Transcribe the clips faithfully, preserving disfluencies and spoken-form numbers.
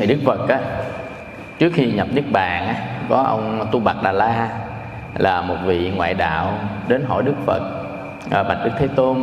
Đức Phật á, trước khi nhập Niết Bàn á, có ông Tu Bạt Đà La là một vị ngoại đạo đến hỏi Đức Phật: à, bạch Đức Thế Tôn,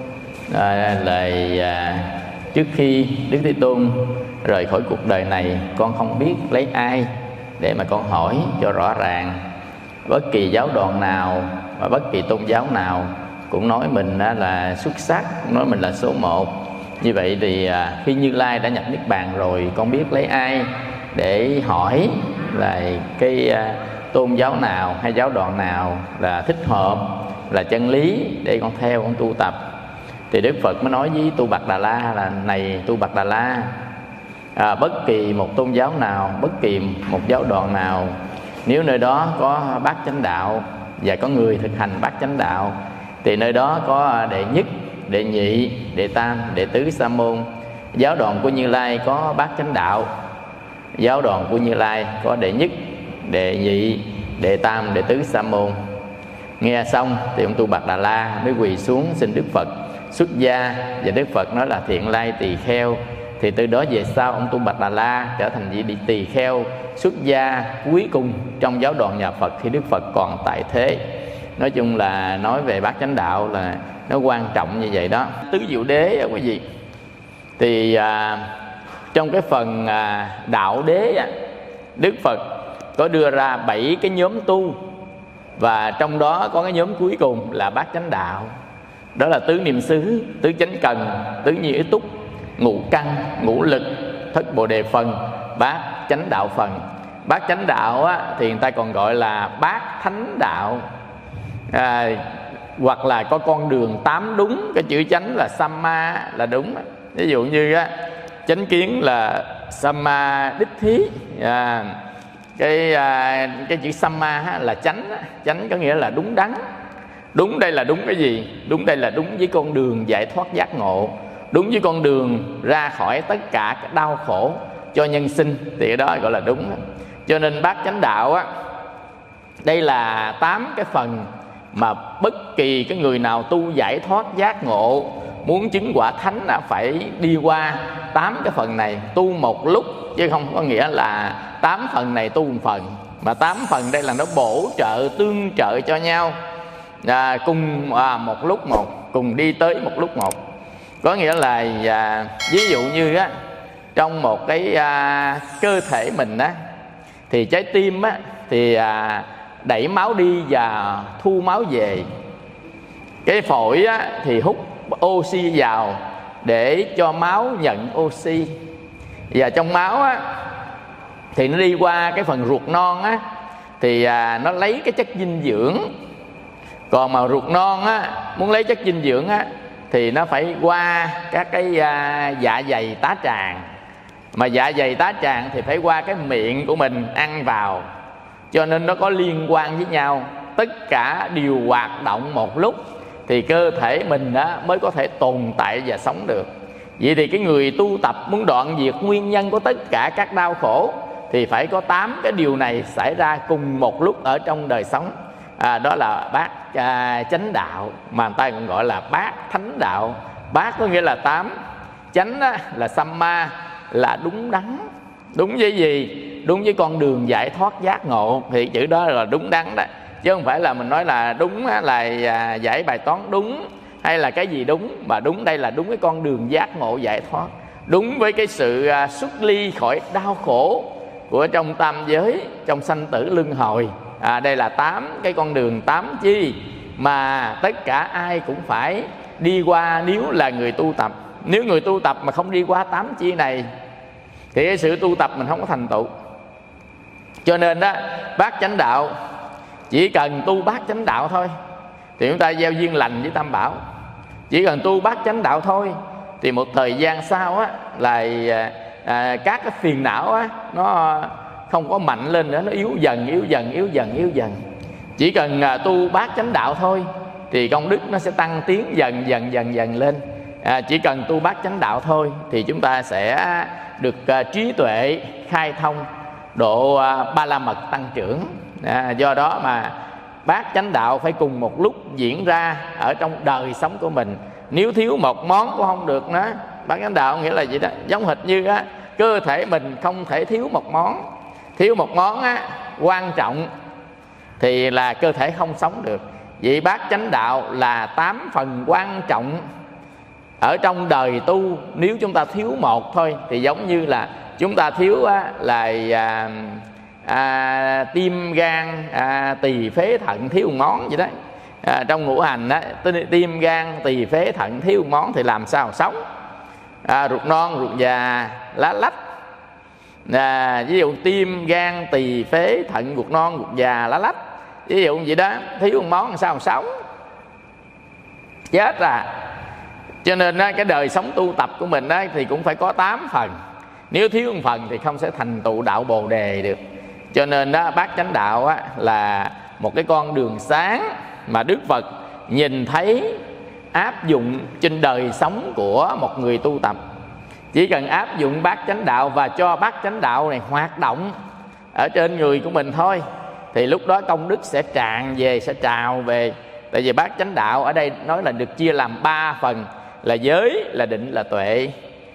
à, lời à, trước khi Đức Thế Tôn rời khỏi cuộc đời này, con không biết lấy ai để mà con hỏi cho rõ ràng. Bất kỳ giáo đoàn nào và bất kỳ tôn giáo nào cũng nói mình là xuất sắc, nói mình là số một. Như vậy thì khi Như Lai đã nhập Niết Bàn rồi, con biết lấy ai để hỏi là cái tôn giáo nào hay giáo đoàn nào là thích hợp, là chân lý để con theo, con tu tập. Thì Đức Phật mới nói với Tu Bạt Đà La là: này Tu Bạt Đà La, à, bất kỳ một tôn giáo nào, bất kỳ một giáo đoàn nào, nếu nơi đó có bát chánh đạo và có người thực hành bát chánh đạo, thì nơi đó có đệ nhất, đệ nhị, đệ tam, đệ tứ sa môn. Giáo đoàn của Như Lai có bát chánh đạo, giáo đoàn của Như Lai có đệ nhất, đệ nhị, đệ tam, đệ tứ sa môn. Nghe xong thì ông Tu Bạt Đà La mới quỳ xuống xin Đức Phật xuất gia, và Đức Phật nói là: thiện lai tỳ kheo. Thì từ đó về sau ông Tu Bạt Đà La trở thành vị tỳ kheo xuất gia cuối cùng trong giáo đoàn nhà Phật khi Đức Phật còn tại thế. Nói chung là nói về bát chánh đạo là nó quan trọng như vậy đó. Tứ diệu đế á quý vị, thì à, trong cái phần à, đạo đế á, Đức Phật có đưa ra bảy cái nhóm tu, và trong đó có cái nhóm cuối cùng là bát chánh đạo. Đó là tứ niệm xứ, tứ chánh cần, tứ nhi ý túc, ngũ căn, ngũ lực, thất bồ đề phần, bát chánh đạo phần. Bát chánh đạo á, thì người ta còn gọi là bát thánh đạo, à, hoặc là có con đường tám đúng. Cái chữ chánh là samma là đúng. Ví dụ như á, chánh kiến là samma đích thí, à, cái à, cái chữ samma là chánh. Chánh có nghĩa là đúng đắn. Đúng đây là đúng cái gì? Đúng đây là đúng với con đường giải thoát giác ngộ, đúng với con đường ra khỏi tất cả các đau khổ cho nhân sinh, thì cái đó gọi là đúng. Cho nên bát chánh đạo á, đây là tám cái phần mà bất kỳ cái người nào tu giải thoát giác ngộ, muốn chứng quả thánh là phải đi qua tám cái phần này, tu một lúc, chứ không có nghĩa là tám phần này tu một phần. Mà tám phần đây là nó bổ trợ, tương trợ cho nhau, à, cùng à, một lúc một, cùng đi tới một lúc một. Có nghĩa là à, ví dụ như á, trong một cái à, cơ thể mình á, thì trái tim á, thì à, đẩy máu đi và thu máu về. Cái phổi á, thì hút oxy vào để cho máu nhận oxy. Và trong máu á, thì nó đi qua cái phần ruột non á, thì à, nó lấy cái chất dinh dưỡng. Còn mà ruột non á, muốn lấy chất dinh dưỡng á, thì nó phải qua các cái à, dạ dày tá tràng. Mà dạ dày tá tràng thì phải qua cái miệng của mình ăn vào. Cho nên nó có liên quan với nhau. Tất cả đều hoạt động một lúc thì cơ thể mình đó mới có thể tồn tại và sống được. Vậy thì cái người tu tập muốn đoạn diệt nguyên nhân của tất cả các đau khổ thì phải có tám cái điều này xảy ra cùng một lúc ở trong đời sống. À, đó là bát à, chánh đạo, mà người ta cũng gọi là bát thánh đạo. Bát có nghĩa là tám, chánh á, là samma, là đúng đắn. Đúng với gì? Đúng với con đường giải thoát giác ngộ, thì chữ đó là đúng đắn đó. Chứ không phải là mình nói là đúng là giải bài toán đúng, hay là cái gì đúng. Mà đúng đây là đúng với con đường giác ngộ giải thoát, đúng với cái sự xuất ly khỏi đau khổ của trong tam giới, trong sanh tử luân hồi. À, đây là tám cái con đường, tám chi mà tất cả ai cũng phải đi qua nếu là người tu tập. Nếu người tu tập mà không đi qua tám chi này thì cái sự tu tập mình không có thành tựu. Cho nên đó, bát chánh đạo, chỉ cần tu bát chánh đạo thôi thì chúng ta gieo duyên lành với Tam Bảo. Chỉ cần tu bát chánh đạo thôi thì một thời gian sau á, là à, các cái phiền não á, nó không có mạnh lên nữa, nó yếu dần, yếu dần, yếu dần, yếu dần. Chỉ cần à, tu bát chánh đạo thôi thì công đức nó sẽ tăng tiến dần dần dần dần lên. À, chỉ cần tu bát chánh đạo thôi thì chúng ta sẽ được à, trí tuệ khai thông, độ à, ba la mật tăng trưởng. À, do đó mà bát chánh đạo phải cùng một lúc diễn ra ở trong đời sống của mình. Nếu thiếu một món cũng không được nữa. Bát chánh đạo nghĩa là gì đó, giống hệt như á, cơ thể mình không thể thiếu một món. Thiếu một món á, quan trọng thì là cơ thể không sống được. Vậy bát chánh đạo là tám phần quan trọng ở trong đời tu. Nếu chúng ta thiếu một thôi thì giống như là chúng ta thiếu á, là à, à, tim, gan, à, tỳ, phế, thận thiếu một món vậy đó. À, trong ngũ hành á, tim, gan, tỳ, phế, thận thiếu một món thì làm sao sống. À, ruột non, ruột già, lá lách. À, ví dụ tim, gan, tỳ, phế, thận, ruột non, ruột già, lá lách, ví dụ vậy đó, thiếu một món làm sao sống, chết à. Cho nên á, cái đời sống tu tập của mình á, thì cũng phải có tám phần. Nếu thiếu một phần thì không sẽ thành tựu đạo Bồ Đề được. Cho nên đó, bát chánh đạo á, là một cái con đường sáng mà Đức Phật nhìn thấy áp dụng trên đời sống của một người tu tập. Chỉ cần áp dụng bát chánh đạo và cho bát chánh đạo này hoạt động ở trên người của mình thôi, thì lúc đó công đức sẽ tràn về, sẽ trào về. Tại vì bát chánh đạo ở đây nói là được chia làm ba phần, là giới, là định, là tuệ.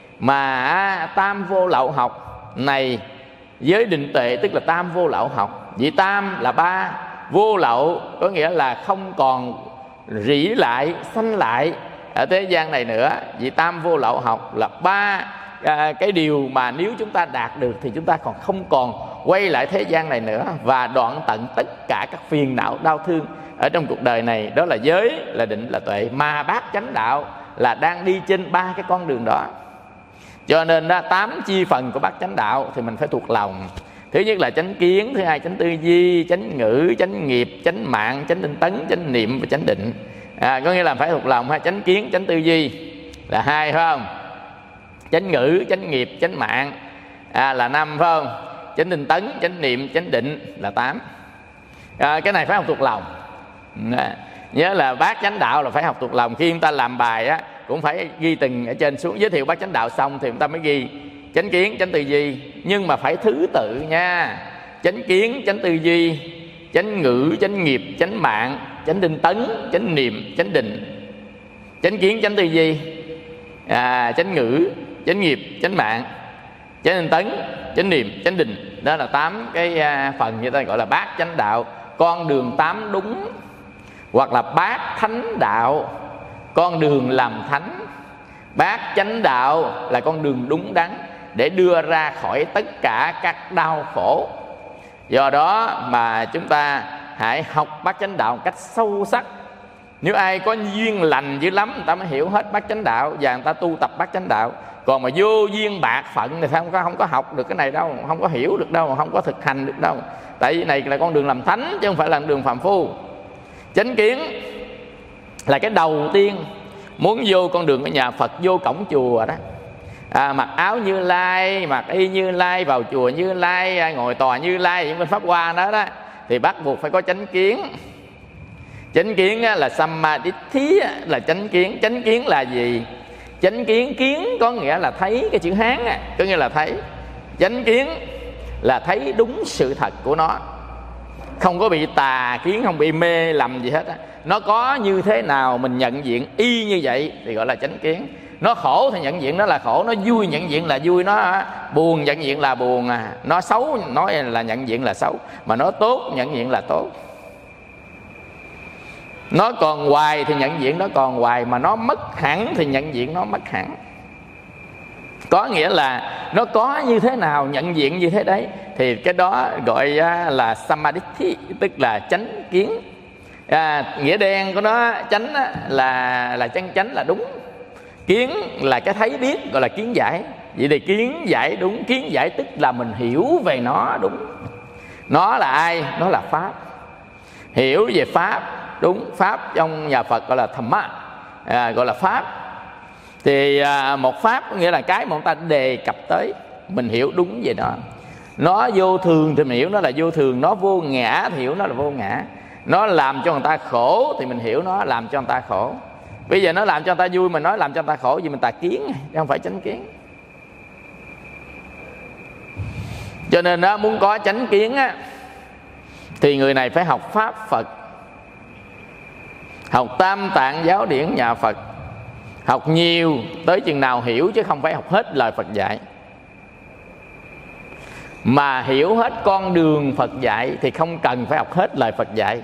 Mà tam vô lậu học này, giới, định, tuệ tức là tam vô lậu học. Vì tam là ba, vô lậu có nghĩa là không còn rỉ lại, sanh lại ở thế gian này nữa. Vì tam vô lậu học là ba à, cái điều mà nếu chúng ta đạt được thì chúng ta còn không còn quay lại thế gian này nữa, và đoạn tận tất cả các phiền não đau thương ở trong cuộc đời này. Đó là giới, là định, là tuệ. Mà bát chánh đạo là đang đi trên ba cái con đường đó. Cho nên đó, tám chi phần của bát chánh đạo thì mình phải thuộc lòng. Thứ nhất là chánh kiến, thứ hai chánh tư duy, chánh ngữ, chánh nghiệp, chánh mạng, chánh tinh tấn, chánh niệm và chánh định. À, có nghĩa là phải thuộc lòng ha. Chánh kiến, chánh tư duy là hai, phải không? Chánh ngữ, chánh nghiệp, chánh mạng à, là năm, phải không? Chánh tinh tấn, chánh niệm, chánh định là tám. À, cái này phải học thuộc lòng. À, nhớ là bát chánh đạo là phải học thuộc lòng. Khi chúng ta làm bài á, cũng phải ghi từng ở trên xuống. Giới thiệu bát chánh đạo xong thì chúng ta mới ghi chánh kiến, chánh tư duy, nhưng mà phải thứ tự nha. Chánh kiến, chánh tư duy, chánh ngữ, chánh nghiệp, chánh mạng, chánh tinh tấn, chánh niệm, chánh định. Chánh kiến, chánh tư duy, à, chánh ngữ, chánh nghiệp, chánh mạng, chánh tinh tấn, chánh niệm, chánh định. Đó là tám cái phần như ta gọi là bát chánh đạo, con đường tám đúng, hoặc là bát thánh đạo, con đường làm thánh. Bát chánh đạo là con đường đúng đắn để đưa ra khỏi tất cả các đau khổ. Do đó mà chúng ta hãy học bát chánh đạo một cách sâu sắc. Nếu ai có duyên lành dữ lắm, người ta mới hiểu hết bát chánh đạo và người ta tu tập bát chánh đạo. Còn mà vô duyên bạc phận thì không có, không có học được cái này đâu, không có hiểu được đâu, không có thực hành được đâu. Tại vì này là con đường làm thánh chứ không phải là đường phàm phu. Chánh kiến là cái đầu tiên muốn vô con đường của nhà Phật, vô cổng chùa đó, à, mặc áo Như Lai, mặc y Như Lai, vào chùa Như Lai, ngồi tòa Như Lai, những bên pháp hoa đó đó, thì bắt buộc phải có chánh kiến. Chánh kiến là Sammaditthi, là chánh kiến. Chánh kiến là gì? Chánh kiến, kiến có nghĩa là thấy, cái chữ Hán có nghĩa là thấy. Chánh kiến là thấy đúng sự thật của nó, không có bị tà kiến, không bị mê lầm gì hết. Nó có như thế nào mình nhận diện y như vậy thì gọi là chánh kiến. Nó khổ thì nhận diện nó là khổ, nó vui nhận diện là vui, nó buồn nhận diện là buồn, à, nó xấu nói là nhận diện là xấu, mà nó tốt nhận diện là tốt. Nó còn hoài thì nhận diện nó còn hoài, mà nó mất hẳn thì nhận diện nó mất hẳn. Có nghĩa là nó có như thế nào nhận diện như thế đấy, thì cái đó gọi là Sammaditthi, tức là chánh kiến. À, nghĩa đen của nó chánh là là chân chánh là đúng, kiến là cái thấy biết gọi là kiến giải. Vậy thì kiến giải đúng, kiến giải tức là mình hiểu về nó đúng. Nó là ai? Nó là pháp. Hiểu về pháp đúng, pháp trong nhà Phật gọi là Dhamma, à, gọi là pháp. Thì à, một pháp nghĩa là cái mà chúng ta đề cập tới, mình hiểu đúng về nó. Nó vô thường thì mình hiểu nó là vô thường, nó vô ngã thì hiểu nó là vô ngã. Nó làm cho người ta khổ thì mình hiểu nó làm cho người ta khổ. Bây giờ nó làm cho người ta vui, mình nói làm cho người ta khổ, vì mình tà kiến chứ không phải chánh kiến. Cho nên đó, muốn có chánh kiến á, thì người này phải học pháp Phật, học tam tạng giáo điển nhà Phật, học nhiều tới chừng nào hiểu, chứ không phải học hết lời Phật dạy. mà hiểu hết con đường Phật dạy thì không cần phải học hết lời Phật dạy.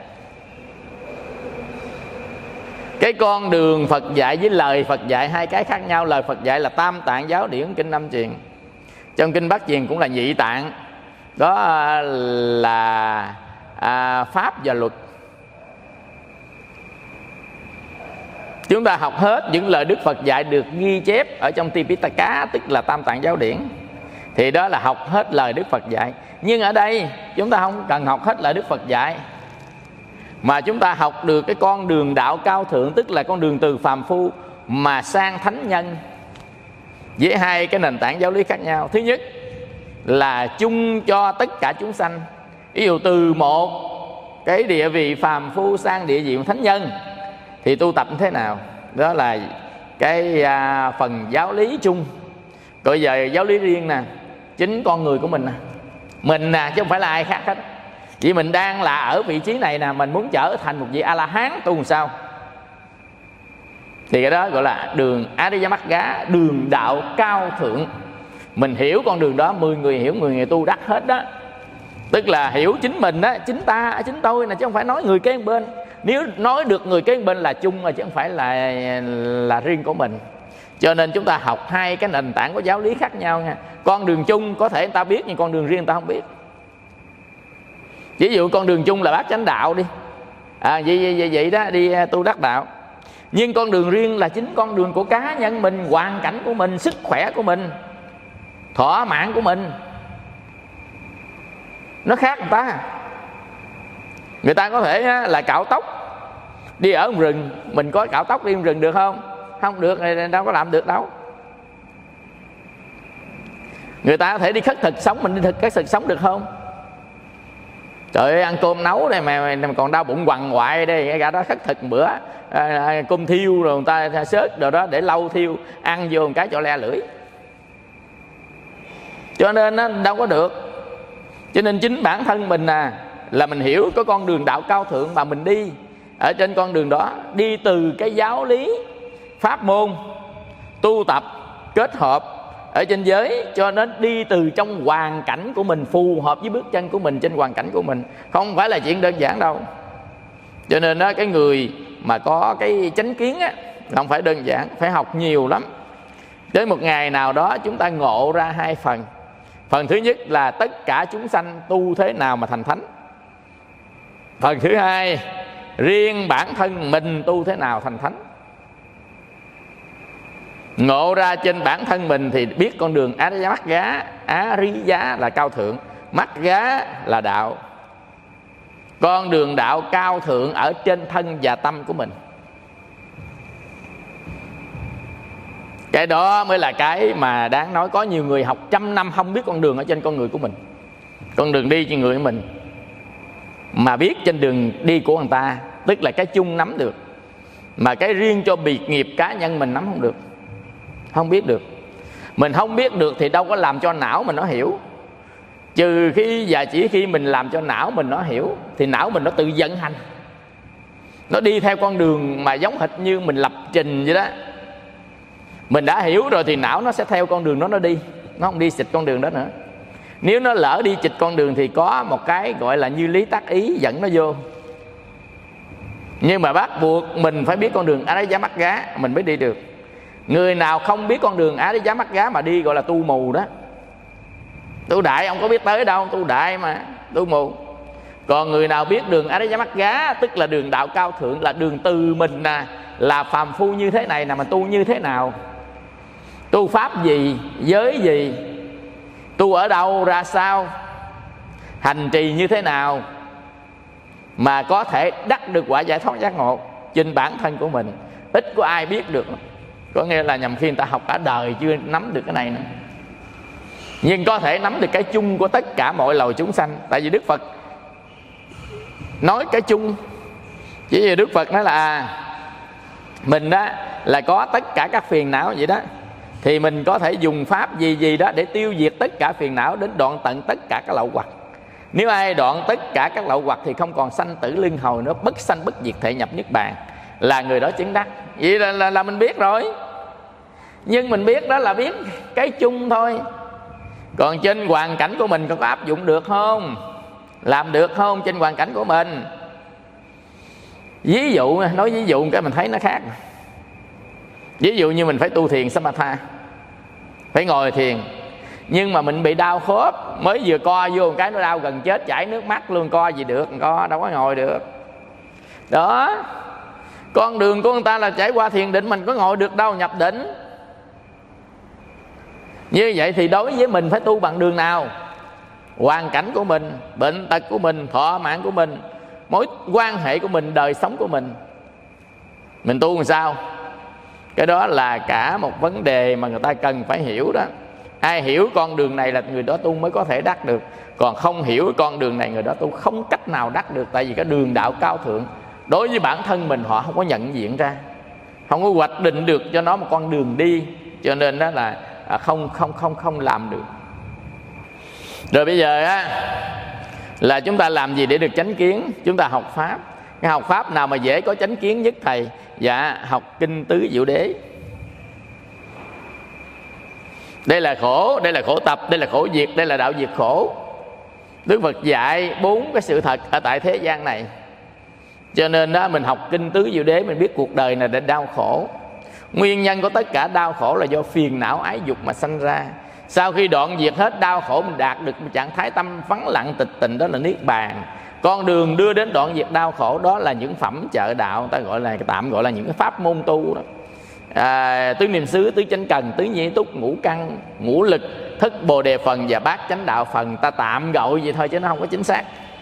Cái con đường Phật dạy với lời Phật dạy hai cái khác nhau. Lời Phật dạy là Tam Tạng Giáo Điển Kinh Năm Truyền, trong Kinh Bát Truyền cũng là Nhị Tạng, đó là à, Pháp và Luật. Chúng ta học hết những lời Đức Phật dạy được ghi chép ở trong Tipitaka, tức là Tam Tạng Giáo Điển, thì đó là học hết lời Đức Phật dạy. Nhưng ở đây chúng ta không cần học hết lời Đức Phật dạy, mà chúng ta học được cái con đường đạo cao thượng, tức là con đường từ phàm phu mà sang thánh nhân, với hai cái nền tảng giáo lý khác nhau. Thứ nhất là chung cho tất cả chúng sanh, ví dụ từ một cái địa vị phàm phu sang địa vị thánh nhân thì tu tập như thế nào, đó là cái à, phần giáo lý chung. Rồi giờ giáo lý riêng nè, chính con người của mình nè, mình nè, chứ không phải là ai khác hết. Vì mình đang là ở vị trí này nè, mình muốn trở thành một vị A-la-hán tu làm sao? Thì cái đó gọi là đường A-di-đà-mắc-gá, đường đạo cao thượng. Mình hiểu con đường đó, mười người hiểu, mười người tu đắc hết đó. Tức là hiểu chính mình đó, chính ta, chính tôi nè, chứ không phải nói người kế bên. Nếu nói được người kế bên là chung rồi, chứ không phải là là riêng của mình. Cho nên chúng ta học hai cái nền tảng của giáo lý khác nhau nha. Con đường chung có thể người ta biết, nhưng con đường riêng người ta không biết. Ví dụ con đường chung là bát chánh đạo đi, à, vậy, vậy, vậy, vậy đó, đi tu đắc đạo. Nhưng con đường riêng là chính con đường của cá nhân mình, hoàn cảnh của mình, sức khỏe của mình, thỏa mãn của mình. Nó khác người ta. Người ta có thể là cạo tóc, đi ở rừng, mình có cạo tóc đi rừng được không? Không được, đâu có làm được đâu. Người ta có thể đi khất thực sống, mình đi thực khất thực sống được không? Trời ơi, ăn cơm nấu đây mà, mà còn đau bụng quằn quại đây, cái gã đó khất thực một bữa à, cơm thiêu rồi người ta xớt rồi đó để lâu thiêu, ăn vô một cái cho le lưỡi. Cho nên nó đâu có được. Cho nên chính bản thân mình à, là mình hiểu có con đường đạo cao thượng mà mình đi. Ở trên con đường đó, đi từ cái giáo lý pháp môn tu tập kết hợp ở trên giới, cho nên đi từ trong hoàn cảnh của mình, phù hợp với bước chân của mình trên hoàn cảnh của mình, không phải là chuyện đơn giản đâu. Cho nên đó, cái người mà có cái chánh kiến á, không phải đơn giản, phải học nhiều lắm. Đến một ngày nào đó chúng ta ngộ ra hai phần. Phần thứ nhất là tất cả chúng sanh tu thế nào mà thành thánh. Phần thứ hai, riêng bản thân mình tu thế nào thành thánh. Ngộ ra trên bản thân mình thì biết con đường A-di-đà-mắc-gá. Á-ri-giá là cao thượng, mắc-gá là đạo. Con đường đạo cao thượng ở trên thân và tâm của mình. Cái đó mới là cái mà đáng nói. Có nhiều người học trăm năm không biết con đường ở trên con người của mình, con đường đi trên người của mình, mà biết trên đường đi của người ta, tức là cái chung nắm được, mà cái riêng cho biệt nghiệp cá nhân mình nắm không được, không biết được. Mình không biết được thì đâu có làm cho não mình nó hiểu. Trừ khi và chỉ khi mình làm cho não mình nó hiểu, thì não mình nó tự vận hành, nó đi theo con đường mà giống hệt như mình lập trình vậy đó. Mình đã hiểu rồi thì não nó sẽ theo con đường đó nó đi, nó không đi xịt con đường đó nữa. Nếu nó lỡ đi chịch con đường thì có một cái gọi là như lý tác ý dẫn nó vô. Nhưng mà bắt buộc mình phải biết con đường A-di-đà-mắc-gá mình mới đi được. Người nào không biết con đường A-di-đà-mắc-gá mà đi gọi là tu mù đó. Tu đại ông có biết tới đâu, tu đại mà tu mù. Còn người nào biết đường A-di-đà-mắc-gá, tức là đường đạo cao thượng, là đường từ mình nè, là phàm phu như thế này nè, mà tu như thế nào, tu pháp gì, giới gì, tu ở đâu ra sao, hành trì như thế nào mà có thể đắc được quả giải thoát giác ngộ trên bản thân của mình. Ít có ai biết được. Có nghĩa là nhằm khi người ta học cả đời chưa nắm được cái này nữa, nhưng có thể nắm được cái chung của tất cả mọi loài chúng sanh. Tại vì Đức Phật nói cái chung, chỉ vì Đức Phật nói là à, mình đó là có tất cả các phiền não vậy đó, thì mình có thể dùng pháp gì gì đó để tiêu diệt tất cả phiền não, đến đoạn tận tất cả các lậu hoặc. Nếu ai đoạn tất cả các lậu hoặc thì không còn sanh tử luân hồi nữa, bất sanh bất diệt thể nhập niết bàn, là người đó chứng đắc. Vậy là, là, là mình biết rồi. Nhưng mình biết đó là biết cái chung thôi. Còn trên hoàn cảnh của mình có áp dụng được không, làm được không trên hoàn cảnh của mình? Ví dụ, nói ví dụ cái mình thấy nó khác. Ví dụ như mình phải tu thiền Samatha, phải ngồi thiền, nhưng mà mình bị đau khớp, mới vừa co vô một cái nó đau gần chết, chảy nước mắt luôn, co gì được, co đâu có ngồi được. Đó, con đường của người ta là trải qua thiền định, mình có ngồi được đâu, nhập định. Như vậy thì đối với mình phải tu bằng đường nào? Hoàn cảnh của mình, bệnh tật của mình, thọ mạng của mình, mối quan hệ của mình, đời sống của mình, mình tu làm sao? Cái đó là cả một vấn đề mà người ta cần phải hiểu đó. Ai hiểu con đường này là người đó tu mới có thể đắc được. Còn không hiểu con đường này, người đó tu không cách nào đắc được. Tại vì cái đường đạo cao thượng, đối với bản thân mình họ không có nhận diện ra, không có hoạch định được cho nó một con đường đi. Cho nên đó là không không không không làm được. Rồi bây giờ á, là chúng ta làm gì để được chánh kiến? Chúng ta học Pháp. Cái học Pháp nào mà dễ có chánh kiến nhất thầy? Dạ, học Kinh Tứ Diệu Đế. Đây là khổ, đây là khổ tập, đây là khổ diệt, đây là đạo diệt khổ. Đức Phật dạy bốn cái sự thật ở tại thế gian này. Cho nên đó, mình học Kinh Tứ Diệu Đế, mình biết cuộc đời này đã đau khổ. Nguyên nhân của tất cả đau khổ là do phiền não ái dục mà sanh ra. Sau khi đoạn diệt hết đau khổ, mình đạt được một trạng thái tâm vắng lặng tịch tịnh, đó là Niết Bàn. Con đường đưa đến đoạn diệt đau khổ đó là những phẩm trợ đạo, ta gọi là tạm gọi là những cái pháp môn tu đó. À, tứ niệm xứ, tứ chánh cần, tứ nhĩ túc, ngũ căn, ngũ lực, thất bồ đề phần và bát chánh đạo phần. Ta tạm gọi vậy thôi chứ nó không có chính xác.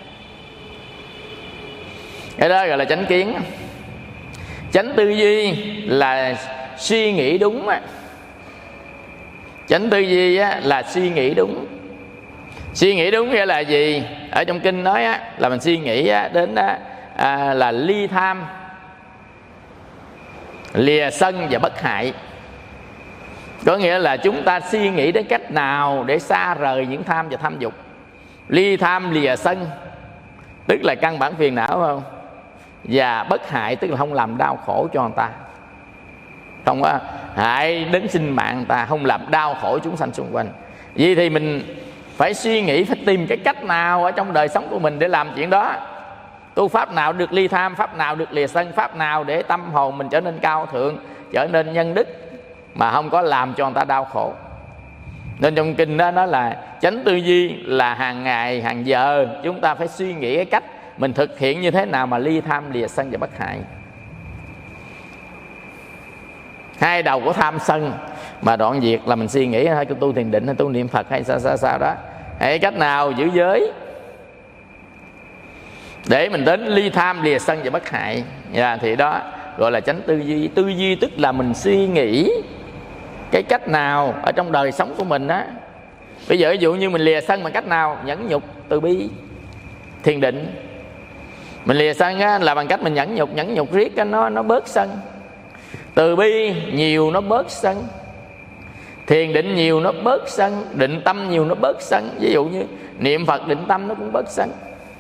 Cái đó gọi là chánh kiến. Chánh tư duy là suy nghĩ đúng á. Chánh tư duy á, là suy nghĩ đúng. Suy nghĩ đúng nghĩa là gì? Ở trong kinh nói á, là mình suy nghĩ á, đến á, à, là ly tham, lìa sân và bất hại. Có nghĩa là chúng ta suy nghĩ đến cách nào để xa rời những tham và tham dục. Ly tham lìa sân tức là căn bản phiền não, không? Và bất hại tức là không làm đau khổ cho người ta, không có hại đến sinh mạng người ta, không làm đau khổ chúng sanh xung quanh. Vì thì mình phải suy nghĩ, phải tìm cái cách nào ở trong đời sống của mình để làm chuyện đó. Tu pháp nào được ly tham, pháp nào được lìa sân, pháp nào để tâm hồn mình trở nên cao thượng, trở nên nhân đức mà không có làm cho người ta đau khổ. Nên trong kinh đó nó là chánh tư duy là hàng ngày, hàng giờ chúng ta phải suy nghĩ cái cách mình thực hiện như thế nào mà ly tham, lìa sân và bất hại. Hai đầu của tham sân mà đoạn diệt là mình suy nghĩ hay tu thiền định hay tu niệm Phật hay sao sao sao đó, hay cách nào giữ giới để mình đến ly tham, lìa sân và bất hại. Yeah, thì đó gọi là chánh tư duy. Tư duy tức là mình suy nghĩ cái cách nào ở trong đời sống của mình á. Bây giờ ví dụ như mình lìa sân bằng cách nào? Nhẫn nhục, từ bi, thiền định. Mình lìa sân á, là bằng cách mình nhẫn nhục, nhẫn nhục riết á, nó nó bớt sân. Từ bi nhiều nó bớt sân. Thiền định nhiều nó bớt sân. Định tâm nhiều nó bớt sân. Ví dụ như niệm Phật định tâm nó cũng bớt sân.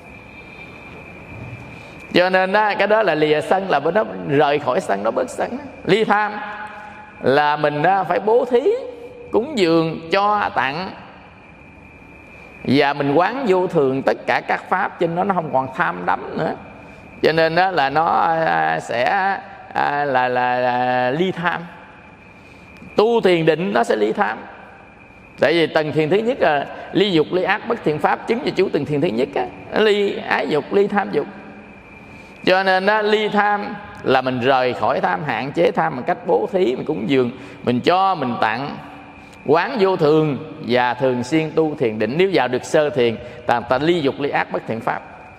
Cho nên đó, cái đó là lìa sân, là bên đó rời khỏi sân, nó bớt sân. Ly tham là mình đó phải bố thí, cúng dường, cho tặng, và mình quán vô thường tất cả các pháp, trên nó nó không còn tham đắm nữa. Cho nên đó là nó sẽ là, là, là, là ly tham. Tu thiền định nó sẽ ly tham. Tại vì tầng thiền thứ nhất là ly dục, ly ác, bất thiện pháp, chứng về chú tầng thiền thứ nhất á, ly ái dục, ly tham dục. Cho nên đó, ly tham là mình rời khỏi tham, hạn chế tham bằng cách bố thí, mình cúng dường, mình cho, mình tặng, quán vô thường và thường xuyên tu thiền định. Nếu vào được sơ thiền, ta, ta ly dục, ly ác, bất thiện pháp,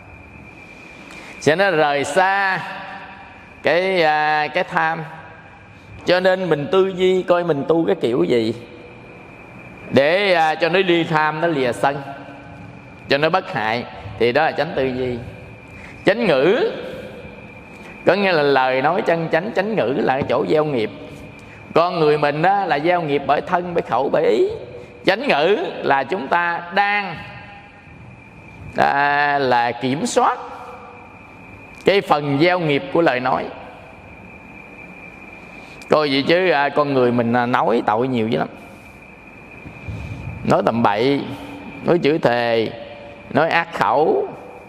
sẽ nó rời xa cái cái tham. Cho nên mình tư duy coi mình tu cái kiểu gì để cho nó ly tham, nó lìa sân, cho nó bất hại, thì đó là chánh tư duy. Chánh ngữ có nghĩa là lời nói chân chánh. Chánh ngữ là cái chỗ gieo nghiệp. Con người mình đó là gieo nghiệp bởi thân, bởi khẩu, bởi ý. Chánh ngữ là chúng ta đang à, là kiểm soát cái phần gieo nghiệp của lời nói. Coi vậy chứ à, con người mình nói tội nhiều dữ lắm. nói tầm bậy, nói chửi thề, nói ác khẩu,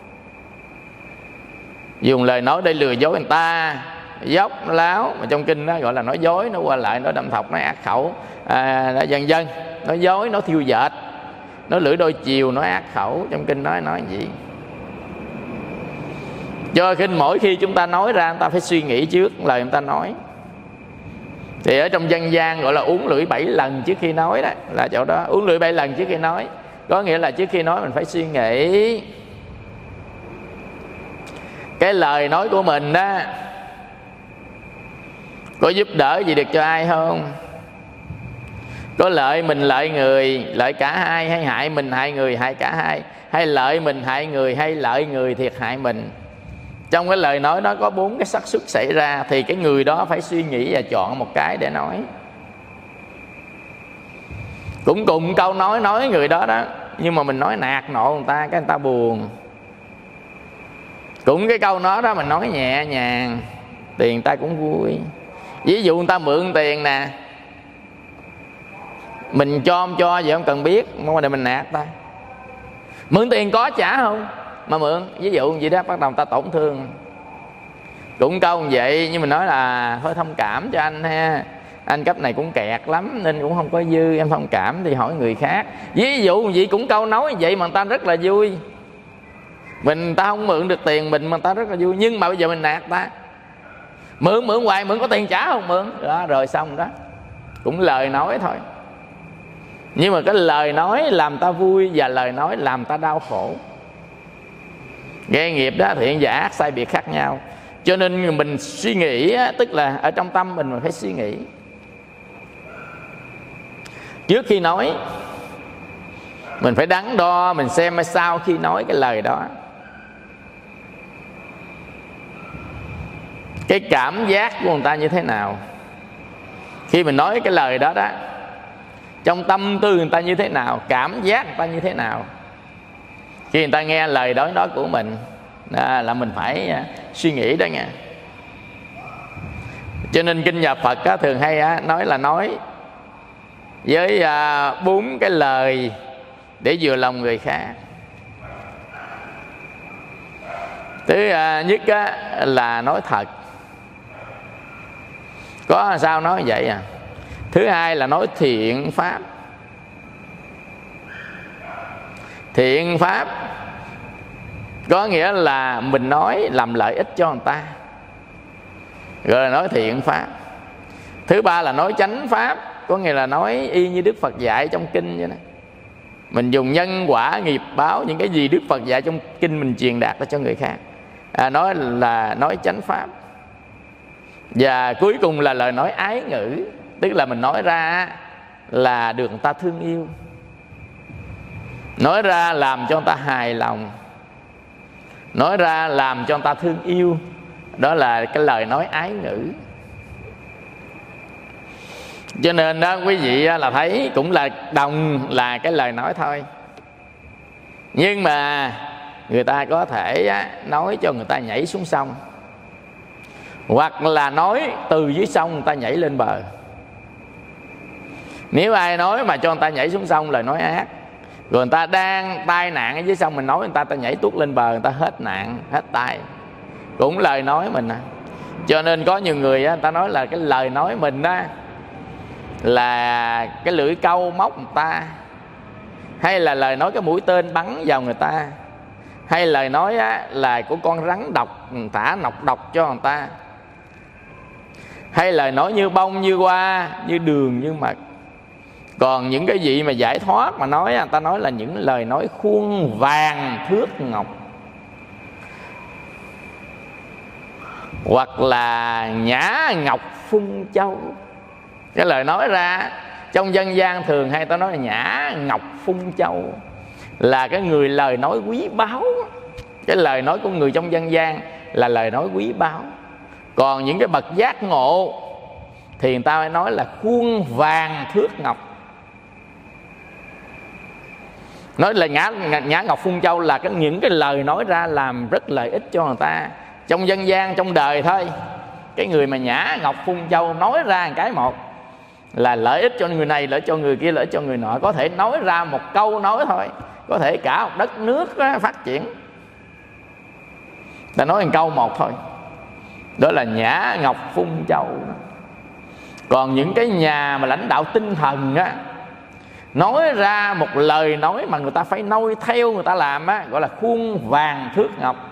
dùng lời nói để lừa dối người ta, dốc láo, mà trong kinh đó gọi là nói dối, nói qua lại, nói đâm thọc, nói ác khẩu, à, nói dân dân, nói dối, nói thiêu dệt, nói lưỡi đôi chiều, nói ác khẩu. Trong kinh nói nói gì? Cho nên mỗi khi chúng ta nói ra, chúng ta phải suy nghĩ trước lời chúng ta nói. Thì ở trong dân gian gọi là uống lưỡi bảy lần trước khi nói đó, là chỗ đó. Uống lưỡi bảy lần trước khi nói có nghĩa là trước khi nói mình phải suy nghĩ cái lời nói của mình đó có giúp đỡ gì được cho ai không, có lợi mình lợi người, lợi cả hai, hay hại mình hại người hại cả hai, hay lợi mình hại người, hay lợi người thiệt hại mình. Trong cái lời nói đó có bốn cái xác suất xảy ra, thì cái người đó phải suy nghĩ và chọn một cái để nói. Cũng cùng câu nói nói người đó đó, nhưng mà mình nói nạt nộ người ta, cái người ta buồn. Cũng cái câu nói đó mình nói nhẹ nhàng, tiền người ta cũng vui. Ví dụ người ta mượn tiền nè, mình cho không cho vậy không cần biết, mà để mình nạt ta. Mượn tiền có trả không mà mượn, ví dụ vậy đó, bắt đầu người ta tổn thương. Cũng câu như vậy, nhưng mình nói là thôi thông cảm cho anh ha, anh cấp này cũng kẹt lắm nên cũng không có dư, em thông cảm thì hỏi người khác. Ví dụ vậy cũng câu nói vậy mà người ta rất là vui. Mình người ta không mượn được tiền mình mà người ta rất là vui. Nhưng mà bây giờ mình nạt ta, mượn mượn hoài, mượn có tiền trả không mượn đó, rồi xong đó. Cũng lời nói thôi, nhưng mà cái lời nói làm ta vui và lời nói làm ta đau khổ. Nghề nghiệp đó thiện và ác sai biệt khác nhau. Cho nên mình suy nghĩ, tức là ở trong tâm mình mình phải suy nghĩ trước khi nói. Mình phải đắn đo, mình xem sau khi nói cái lời đó, cái cảm giác của người ta như thế nào. Khi mình nói cái lời đó đó, trong tâm tư người ta như thế nào, cảm giác người ta như thế nào. Khi người ta nghe lời nói đó của mình à, là mình phải à, suy nghĩ đó nha. Cho nên kinh nhà Phật á, thường hay á, nói là nói với à, bốn cái lời để vừa lòng người khác. Thứ à, nhất á, là nói thật. Có sao nói vậy à. Thứ hai là nói thiện pháp. Thiện pháp có nghĩa là mình nói làm lợi ích cho người ta, rồi là nói thiện pháp. Thứ ba là nói chánh pháp, có nghĩa là nói y như Đức Phật dạy trong kinh vậy đó. Mình dùng nhân quả nghiệp báo, những cái gì Đức Phật dạy trong kinh mình truyền đạt ra cho người khác, à, nói là nói chánh pháp. Và cuối cùng là lời nói ái ngữ, tức là mình nói ra là được người ta thương yêu, nói ra làm cho người ta hài lòng, nói ra làm cho người ta thương yêu. Đó là cái lời nói ái ngữ. Cho nên đó quý vị là thấy cũng là đồng là cái lời nói thôi, nhưng mà người ta có thể nói cho người ta nhảy xuống sông, hoặc là nói từ dưới sông người ta nhảy lên bờ. Nếu ai nói mà cho người ta nhảy xuống sông lời nói ác, rồi người ta đang tai nạn ở dưới sông mình nói người ta, ta nhảy tuốt lên bờ, người ta hết nạn hết tai, cũng lời nói mình à. Cho nên có nhiều người á, người ta nói là cái lời nói mình đó là cái lưỡi câu móc người ta, hay là lời nói cái mũi tên bắn vào người ta, hay lời nói á, là của con rắn độc thả nọc độc cho người ta, hay lời nói như bông như hoa, như đường như mật. Còn những cái gì mà giải thoát mà nói, người ta nói là những lời nói khuôn vàng thước ngọc, hoặc là nhã ngọc phun châu. Cái lời nói ra trong dân gian thường hay ta nói là nhã ngọc phun châu, là cái người lời nói quý báu. Cái lời nói của người trong dân gian là lời nói quý báu. Còn những cái bậc giác ngộ thì người ta phải nói là khuôn vàng thước ngọc. Nói là nhã, nhã ngọc phun châu là cái, những cái lời nói ra làm rất lợi ích cho người ta trong dân gian, trong đời thôi. Cái người mà nhã ngọc phun châu nói ra một cái một, là lợi ích cho người này, lợi ích cho người kia, lợi ích cho người nọ. Có thể nói ra một câu nói thôi, có thể cả một đất nước đó phát triển. Ta nói một câu một thôi, đó là Nhã Ngọc Phun Châu. Còn những cái nhà mà lãnh đạo tinh thần á, nói ra một lời nói mà người ta phải noi theo, người ta làm á, gọi là khuôn vàng thước ngọc.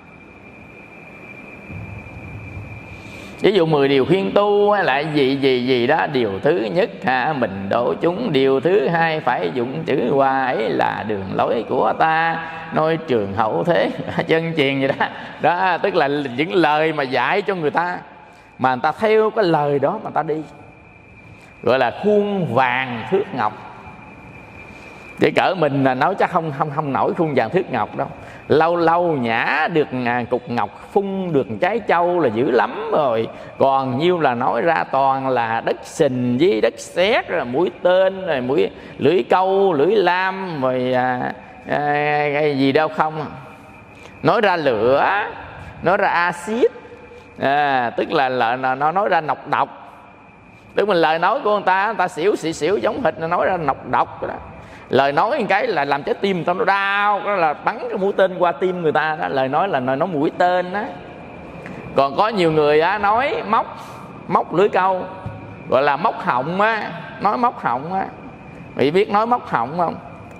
Ví dụ mười điều khuyên tu hay là gì gì gì đó. Điều thứ nhất hạ mình độ chúng, điều thứ hai phải dụng chữ hoa, ấy là đường lối của ta, nói trường hậu thế chân truyền vậy đó. Đó tức là những lời mà dạy cho người ta, mà người ta theo cái lời đó mà người ta đi, gọi là khuôn vàng thước ngọc. Chỉ cỡ mình là nói chắc không không không nổi khuôn vàng thước ngọc đâu. Lâu lâu nhả được cục ngọc, phun được trái châu là dữ lắm rồi. Còn nhiêu là nói ra toàn là đất sình với đất sét, rồi mũi tên, rồi mũi lưỡi câu, lưỡi lam, rồi à, à, cái gì đâu không. Nói ra lửa, nói ra axit, à, tức là, là nó nói ra nọc độc. Tức là lời nói của người ta, người ta xỉu xỉu xỉu giống thịt, nói ra nọc độc đó. Lời nói một cái là làm trái tim người ta nó đau, đó là bắn cái mũi tên qua tim người ta đó. Lời nói là nói mũi tên đó. Còn có nhiều người á, nói móc móc lưỡi câu, gọi là móc họng á, nói móc họng á. Mày biết nói móc họng không?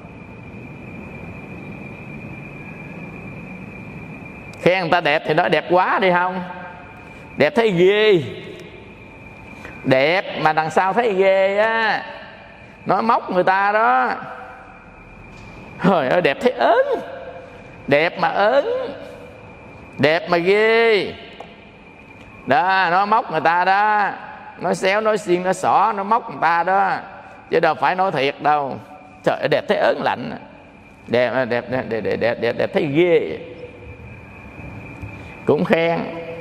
Khen người ta đẹp thì nói đẹp quá đi không? Đẹp thấy ghê. Đẹp mà đằng sau thấy ghê á, nói móc người ta đó. Trời ơi đẹp thấy ớn, đẹp mà ớn, đẹp mà ghê. Đó, nó móc người ta đó, nói xéo, nói xiên, nói xỏ, nó móc người ta đó, chứ đâu phải nói thiệt đâu. Trời ơi đẹp thấy ớn lạnh, đẹp đẹp đẹp đẹp đẹp đẹp, đẹp, đẹp thấy ghê, cũng khen.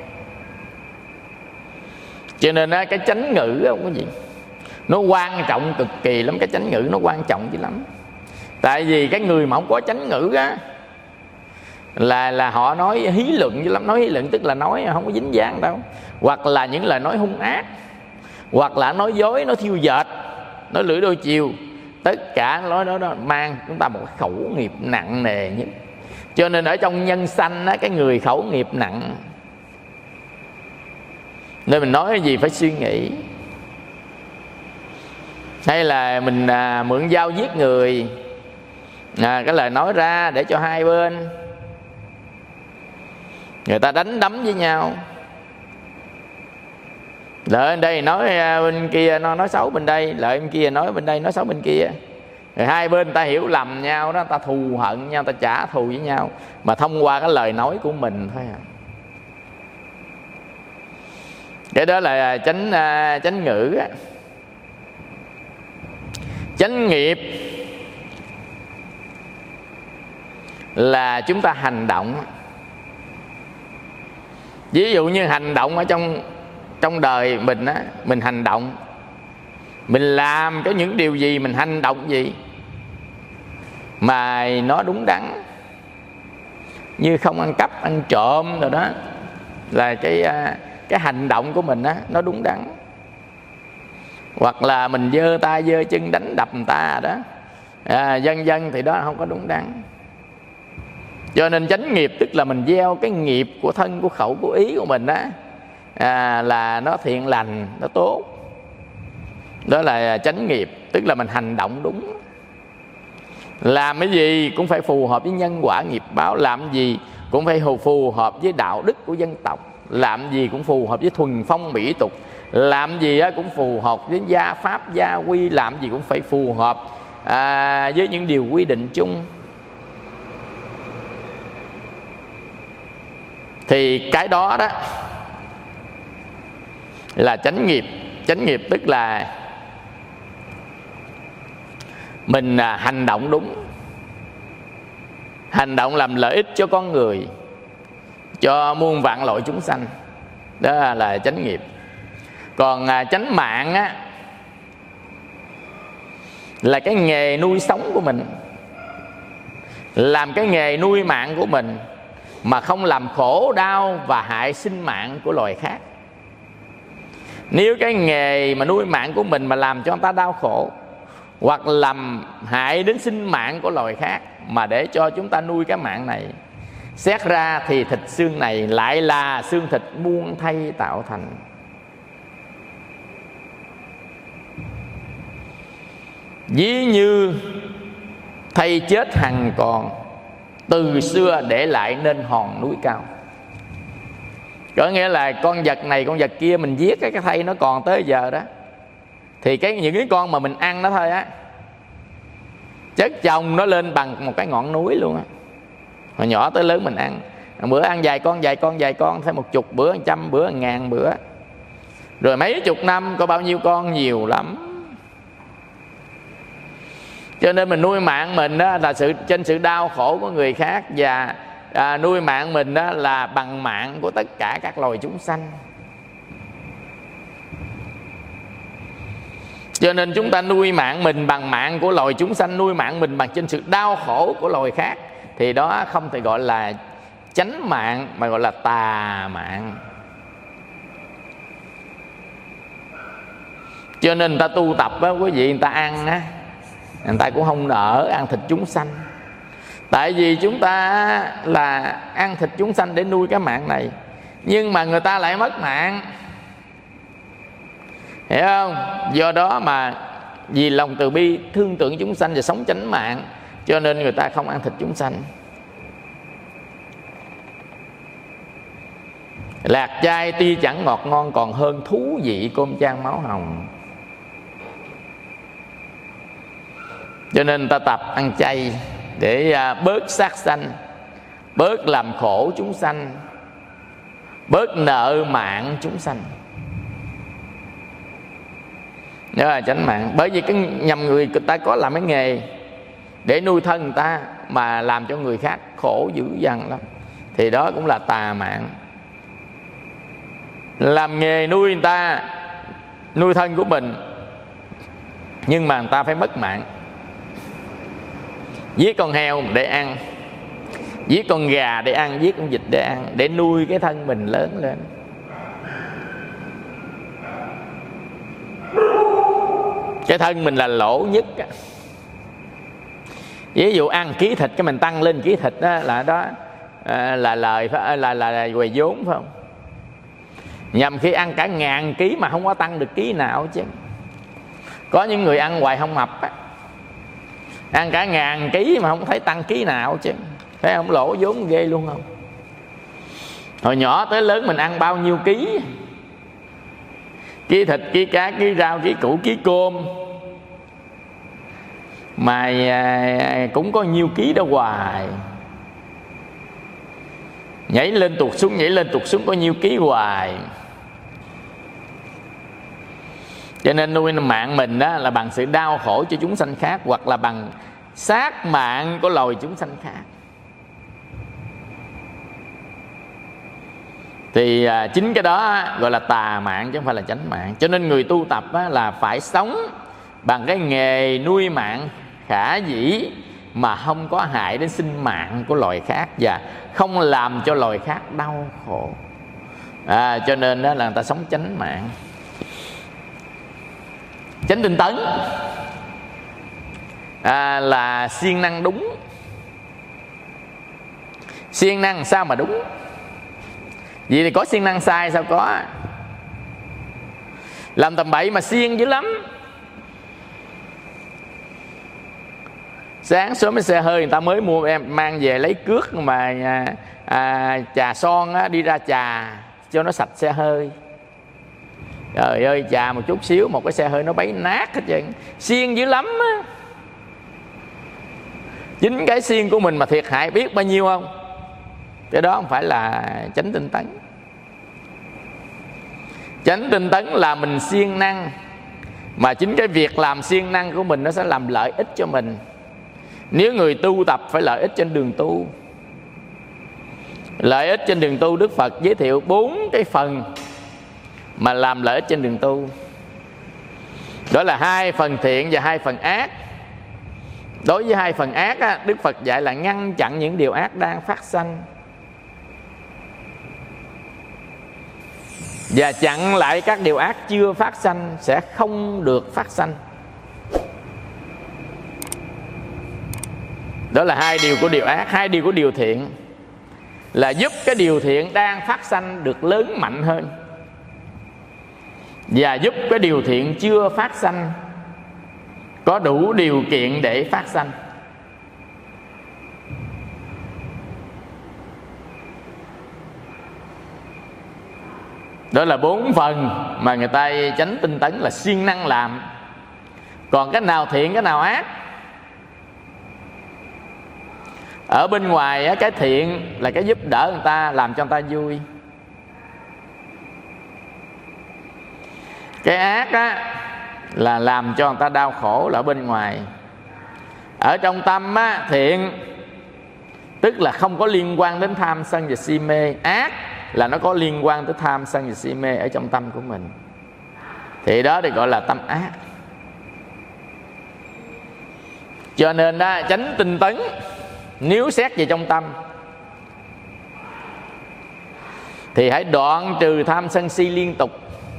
Cho nên á, cái chánh ngữ không có gì, nó quan trọng cực kỳ lắm. Cái chánh ngữ nó quan trọng dữ lắm. Tại vì cái người mà không có chánh ngữ á, là là họ nói hí luận dữ lắm. Nói hí luận tức là nói không có dính dáng đâu, hoặc là những lời nói hung ác, hoặc là nói dối, nói thiêu dệt, nói lưỡi đôi chiều. Tất cả nói đó, đó mang chúng ta một khẩu nghiệp nặng nề nhất. Cho nên ở trong nhân sanh á, cái người khẩu nghiệp nặng, nên mình nói cái gì phải suy nghĩ. Hay là mình à, mượn dao giết người, à, cái lời nói ra để cho hai bên người ta đánh đấm với nhau. Lợi bên đây nói bên kia nó nói xấu bên đây, lợi bên kia nói bên đây nói xấu bên kia. Rồi hai bên người ta hiểu lầm nhau đó, ta thù hận nhau, ta trả thù với nhau, mà thông qua cái lời nói của mình thôi à. Cái đó là chánh chánh ngữ á. Chánh nghiệp là chúng ta hành động. Ví dụ như hành động ở trong trong đời mình á, mình hành động, mình làm có những điều gì, mình hành động gì mà nó đúng đắn, như không ăn cắp, ăn trộm rồi đó, là cái cái hành động của mình á, nó đúng đắn. Hoặc là mình giơ tay giơ chân đánh đập người ta đó, à, dân dân thì đó không có đúng đắn. Cho nên chánh nghiệp tức là mình gieo cái nghiệp của thân, của khẩu, của ý của mình á, à, là nó thiện lành, nó tốt. Đó là chánh nghiệp, tức là mình hành động đúng. Làm cái gì cũng phải phù hợp với nhân quả nghiệp báo, làm gì cũng phải phù hợp với đạo đức của dân tộc, làm gì cũng phù hợp với thuần phong mỹ tục, làm gì cũng phù hợp với gia pháp gia quy, làm gì cũng phải phù hợp à, với những điều quy định chung. Thì cái đó đó là chánh nghiệp. Chánh nghiệp tức là mình à, hành động đúng, hành động làm lợi ích cho con người, cho muôn vạn loại chúng sanh. Đó là, là chánh nghiệp. Còn à, chánh mạng á, là cái nghề nuôi sống của mình, làm cái nghề nuôi mạng của mình mà không làm khổ đau và hại sinh mạng của loài khác. Nếu cái nghề mà nuôi mạng của mình mà làm cho người ta đau khổ, hoặc làm hại đến sinh mạng của loài khác, mà để cho chúng ta nuôi cái mạng này, xét ra thì thịt xương này lại là xương thịt muôn thay tạo thành. Ví như thây chết hằng còn, từ xưa để lại nên hòn núi cao. Có nghĩa là con vật này con vật kia mình giết cái cái thây nó còn tới giờ đó, thì cái những cái con mà mình ăn nó thôi á, chất chồng nó lên bằng một cái ngọn núi luôn á. Hồi nhỏ tới lớn mình ăn, bữa ăn vài con vài con vài con, thêm một chục bữa, trăm bữa, ngàn bữa, rồi mấy chục năm có bao nhiêu con, nhiều lắm. Cho nên mình nuôi mạng mình đó là sự trên sự đau khổ của người khác, và à, nuôi mạng mình đó là bằng mạng của tất cả các loài chúng sanh. Cho nên chúng ta nuôi mạng mình bằng mạng của loài chúng sanh, nuôi mạng mình bằng trên sự đau khổ của loài khác, thì đó không thể gọi là chánh mạng, mà gọi là tà mạng. Cho nên người ta tu tập á, quý vị, người ta ăn á, người ta cũng không nỡ ăn thịt chúng sanh. Tại vì chúng ta là ăn thịt chúng sanh để nuôi cái mạng này, nhưng mà người ta lại mất mạng, hiểu không? Do đó mà vì lòng từ bi thương tưởng chúng sanh và sống chánh mạng, cho nên người ta không ăn thịt chúng sanh. Lạc chay tuy chẳng ngọt ngon, còn hơn thú vị cơm chan máu hồng. Cho nên ta tập ăn chay để bớt sát sanh, bớt làm khổ chúng sanh, bớt nợ mạng chúng sanh. Đó là chánh mạng. Bởi vì cái nhầm người người ta có làm cái nghề để nuôi thân người ta mà làm cho người khác khổ dữ dằn lắm, thì đó cũng là tà mạng. Làm nghề nuôi người ta, nuôi thân của mình, nhưng mà người ta phải mất mạng. Giết con heo để ăn, giết con gà để ăn, giết con vịt để ăn, để nuôi cái thân mình lớn lên. Cái thân mình là lỗ nhất. Ví dụ ăn ký thịt cái mình tăng lên ký thịt đó, là đó là lời là là, là, là quầy vốn, phải không? Nhằm khi ăn cả ngàn ký mà không có tăng được ký nào chứ. Có những người ăn hoài không mập á, ăn cả ngàn ký mà không thấy tăng ký nào chứ, thấy không? Lỗ vốn ghê luôn không? Hồi nhỏ tới lớn mình ăn bao nhiêu ký, ký thịt, ký cá, ký rau, ký củ, ký cơm, mà cũng có nhiêu ký đó hoài. Nhảy lên tụt xuống, nhảy lên tụt xuống, có nhiêu ký hoài. Cho nên nuôi mạng mình đó là bằng sự đau khổ cho chúng sanh khác, hoặc là bằng sát mạng của loài chúng sanh khác. Thì à, chính cái đó gọi là tà mạng chứ không phải là chánh mạng. Cho nên người tu tập á, là phải sống bằng cái nghề nuôi mạng khả dĩ mà không có hại đến sinh mạng của loài khác, và không làm cho loài khác đau khổ. à, Cho nên đó là người ta sống chánh mạng. Chánh tinh tấn à, là siêng năng đúng. Siêng năng sao mà đúng? Vì thì có siêng năng sai sao có? Làm tầm bậy mà siêng dữ lắm. Sáng sớm cái xe hơi người ta mới mua, em mang về lấy cước mà à, trà son á, đi ra trà cho nó sạch xe hơi. Trời ơi, trà một chút xíu một cái xe hơi nó bấy nát hết trơn. Siêng dữ lắm á. Chính cái siêng của mình mà thiệt hại biết bao nhiêu không? Cái đó không phải là chánh tinh tấn. Chánh tinh tấn là mình siêng năng, mà chính cái việc làm siêng năng của mình nó sẽ làm lợi ích cho mình. Nếu người tu tập phải lợi ích trên đường tu. Lợi ích trên đường tu, Đức Phật giới thiệu bốn cái phần mà làm lợi ích trên đường tu. Đó là hai phần thiện và hai phần ác. Đối với hai phần ác á, Đức Phật dạy là ngăn chặn những điều ác đang phát sanh. và chặn lại các điều ác chưa phát sanh sẽ không được phát sanh. Đó là hai điều của điều ác. Hai điều của điều thiện là giúp cái điều thiện đang phát sanh được lớn mạnh hơn, và giúp cái điều thiện chưa phát sanh có đủ điều kiện để phát sanh. Đó là bốn phần mà người ta chánh tinh tấn là siêng năng làm. Còn cái nào thiện cái nào ác, ở bên ngoài cái thiện là cái giúp đỡ người ta, làm cho người ta vui. Cái ác á là làm cho người ta đau khổ là ở bên ngoài. Ở trong tâm á, thiện tức là không có liên quan đến tham sân và si mê. Ác là nó có liên quan tới tham sân và si mê ở trong tâm của mình, thì đó thì gọi là tâm ác. Cho nên đó, chánh tinh tấn nếu xét về trong tâm thì hãy đoạn trừ tham sân si liên tục.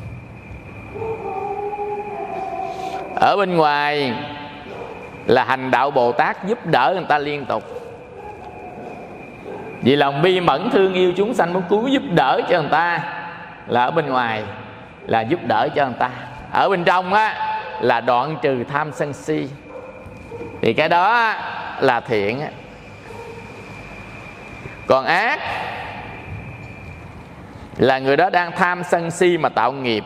Ở bên ngoài là hành đạo Bồ Tát giúp đỡ người ta liên tục, vì lòng bi mẫn thương yêu chúng sanh muốn cứu giúp đỡ cho người ta, là ở bên ngoài là giúp đỡ cho người ta. Ở bên trong á là đoạn trừ tham sân si, thì cái đó là thiện. Còn ác là người đó đang tham sân si mà tạo nghiệp.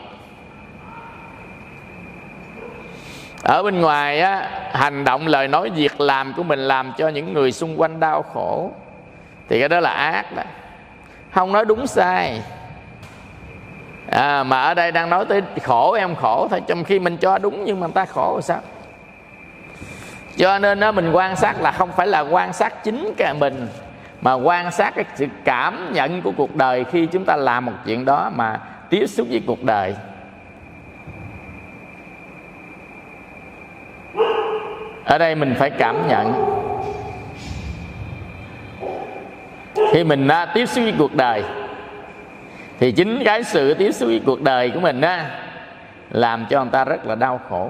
Ở bên ngoài á, hành động lời nói việc làm của mình làm cho những người xung quanh đau khổ, thì cái đó là ác đó. Không nói đúng sai, à, mà ở đây đang nói tới khổ em khổ thôi, trong khi mình cho đúng nhưng mà người ta khổ rồi sao? Cho nên đó, mình quan sát là không phải là quan sát chính cái mình, mà quan sát cái sự cảm nhận của cuộc đời khi chúng ta làm một chuyện đó mà tiếp xúc với cuộc đời. Ở đây mình phải cảm nhận. Khi mình á, tiếp xúc với cuộc đời thì chính cái sự tiếp xúc với cuộc đời của mình á, làm cho người ta rất là đau khổ.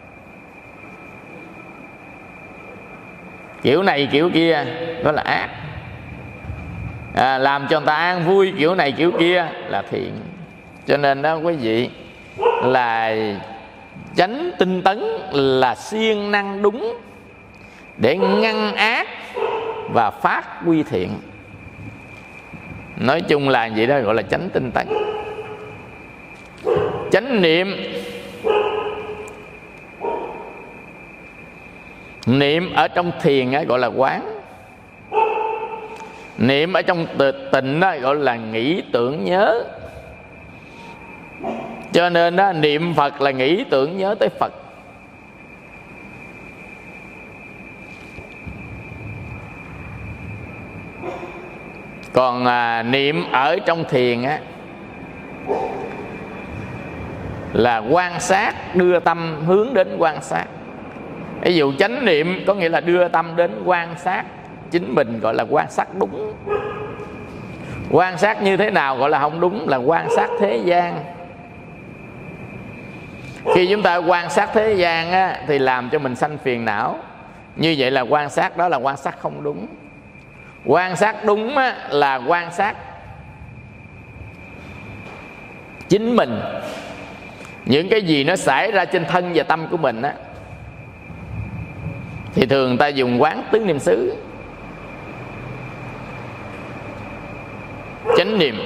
Kiểu này kiểu kia đó là ác, à, làm cho người ta an vui kiểu này kiểu kia là thiện. Cho nên đó quý vị, là chánh tinh tấn là siêng năng đúng để ngăn ác và phát quy thiện. Nói chung là vậy đó, gọi là chánh tinh tấn. Chánh niệm, niệm ở trong thiền á, gọi là quán. Niệm ở trong tịnh á, gọi là nghĩ tưởng nhớ. Cho nên đó, niệm Phật là nghĩ tưởng nhớ tới Phật. Còn à, niệm ở trong thiền á, là quan sát, đưa tâm hướng đến quan sát. Ví dụ chánh niệm có nghĩa là đưa tâm đến quan sát chính mình, gọi là quan sát đúng. Quan sát như thế nào gọi là không đúng? Là quan sát thế gian. Khi chúng ta quan sát thế gian á, thì làm cho mình sanh phiền não. Như vậy là quan sát đó là quan sát không đúng. Quan sát đúng á, là quan sát chính mình. Những cái gì nó xảy ra trên thân và tâm của mình á, thì thường người ta dùng quán tứ niệm xứ. Chánh niệm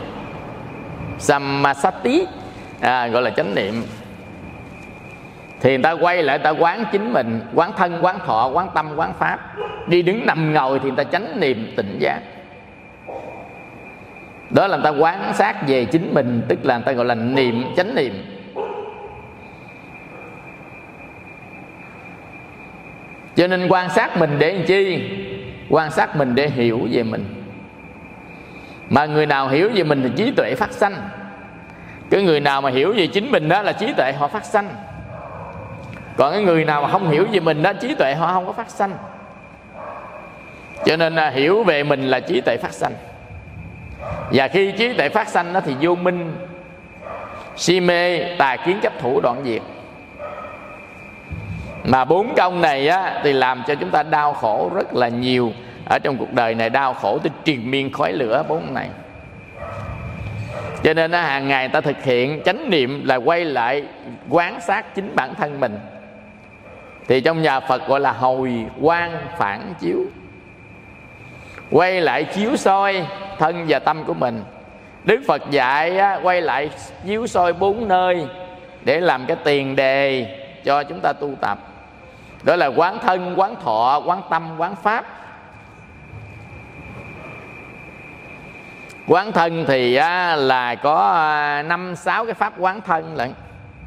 Sammasati, à, gọi là chánh niệm. Thì người ta quay lại người ta quán chính mình, quán thân, quán thọ, quán tâm, quán pháp. Đi đứng nằm ngồi thì người ta chánh niệm tỉnh giác. Đó là người ta quan sát về chính mình, tức là người ta gọi là niệm, chánh niệm. Cho nên quan sát mình để làm chi? Quan sát mình để hiểu về mình. Mà người nào hiểu về mình thì trí tuệ phát sanh. Cái người nào mà hiểu về chính mình đó là trí tuệ họ phát sanh. Còn cái người nào mà không hiểu về mình đó, trí tuệ họ không có phát sanh. Cho nên là hiểu về mình là trí tuệ phát sanh. Và khi trí tuệ phát sanh đó thì vô minh si mê, tà kiến, chấp thủ đoạn diệt. Mà bốn công này á, thì làm cho chúng ta đau khổ rất là nhiều. Ở trong cuộc đời này đau khổ tới triền miên khói lửa bốn này. Cho nên á, hàng ngày ta thực hiện chánh niệm là quay lại quán sát chính bản thân mình. Thì trong nhà Phật gọi là hồi quang phản chiếu. Quay lại chiếu soi thân và tâm của mình. Đức Phật dạy á, quay lại chiếu soi bốn nơi để làm cái tiền đề cho chúng ta tu tập. Đó là quán thân, quán thọ, quán tâm, quán pháp. Quán thân thì á, là có năm sáu cái pháp quán thân lận.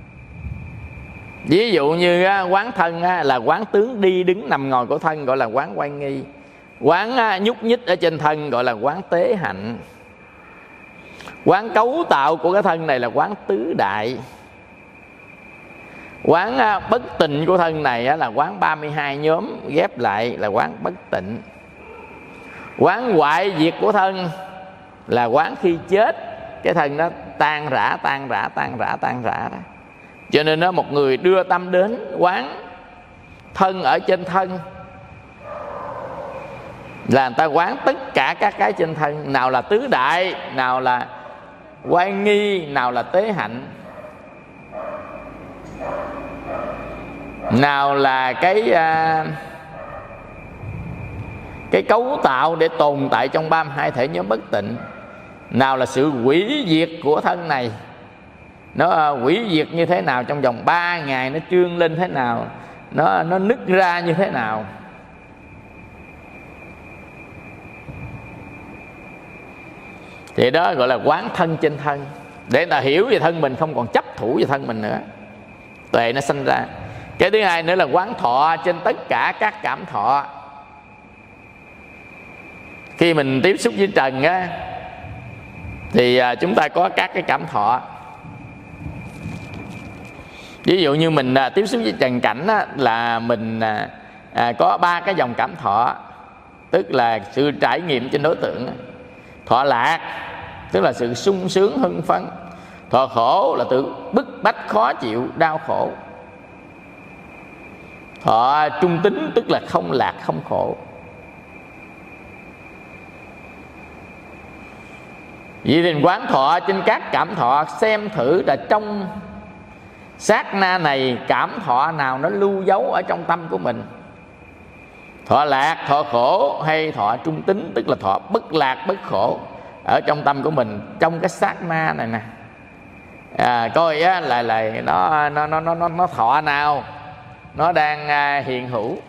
Ví dụ như á, quán thân á, là quán tướng đi đứng nằm ngồi của thân, gọi là quán quan nghi. Quán á, nhúc nhích ở trên thân gọi là quán tế hạnh. Quán cấu tạo của cái thân này là quán tứ đại. Quán á, bất tịnh của thân này á, là quán ba mươi hai nhóm ghép lại là quán bất tịnh. Quán hoại diệt của thân là quán khi chết cái thân nó tan rã, tan rã, tan rã, tan rã đó. Cho nên đó, một người đưa tâm đến quán thân ở trên thân là người ta quán tất cả các cái trên thân. Nào là tứ đại, nào là quan nghi, nào là tế hạnh, nào là cái à, cái cấu tạo để tồn tại trong ba mươi hai thể nhóm bất tịnh, nào là sự hủy diệt của thân này. Nó hủy diệt như thế nào, trong vòng ba ngày nó trương lên thế nào, Nó, nó nứt ra như thế nào. Thì đó gọi là quán thân trên thân. Để người ta hiểu về thân mình, không còn chấp thủ về thân mình nữa, tuệ nó sanh ra. Cái thứ hai nữa là quán thọ trên tất cả các cảm thọ. Khi mình tiếp xúc với trần á, thì chúng ta có các cái cảm thọ. Ví dụ như mình à, tiếp xúc với trần cảnh á, là mình à, à, có ba cái dòng cảm thọ. Tức là sự trải nghiệm trên đối tượng. Thọ lạc tức là sự sung sướng hưng phấn. Thọ khổ là tự bức bách khó chịu đau khổ. Thọ trung tính tức là không lạc không khổ. Vậy thì quán thọ trên các cảm thọ, xem thử là trong sát na này cảm thọ nào nó lưu dấu ở trong tâm của mình. Thọ lạc, thọ khổ hay thọ trung tính, tức là thọ bất lạc bất khổ ở trong tâm của mình trong cái sát na này nè. À, coi á, là là nó nó nó nó nó thọ nào nó đang à, hiện hữu.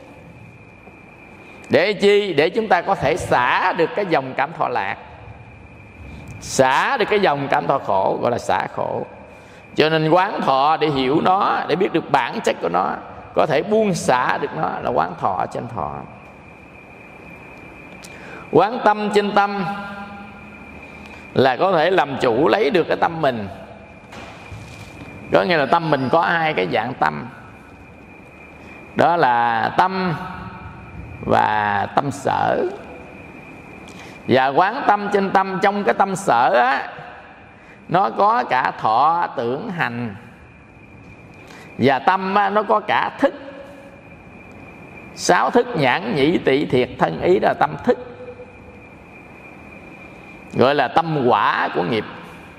Để chi? Để chúng ta có thể xả được cái dòng cảm thọ lạc, xả được cái dòng cảm thọ khổ, gọi là xả khổ. Cho nên quán thọ để hiểu nó, để biết được bản chất của nó, có thể buông xả được nó, là quán thọ trên thọ. Quán tâm trên tâm là có thể làm chủ lấy được cái tâm mình. Có nghĩa là tâm mình có hai cái dạng tâm, đó là tâm và tâm sở. Và quán tâm trên tâm, trong cái tâm sở á, nó có cả thọ tưởng hành. Và tâm á, nó có cả thức. Sáu thức nhãn nhĩ tị thiệt thân ý, đó là tâm thức, gọi là tâm quả của nghiệp.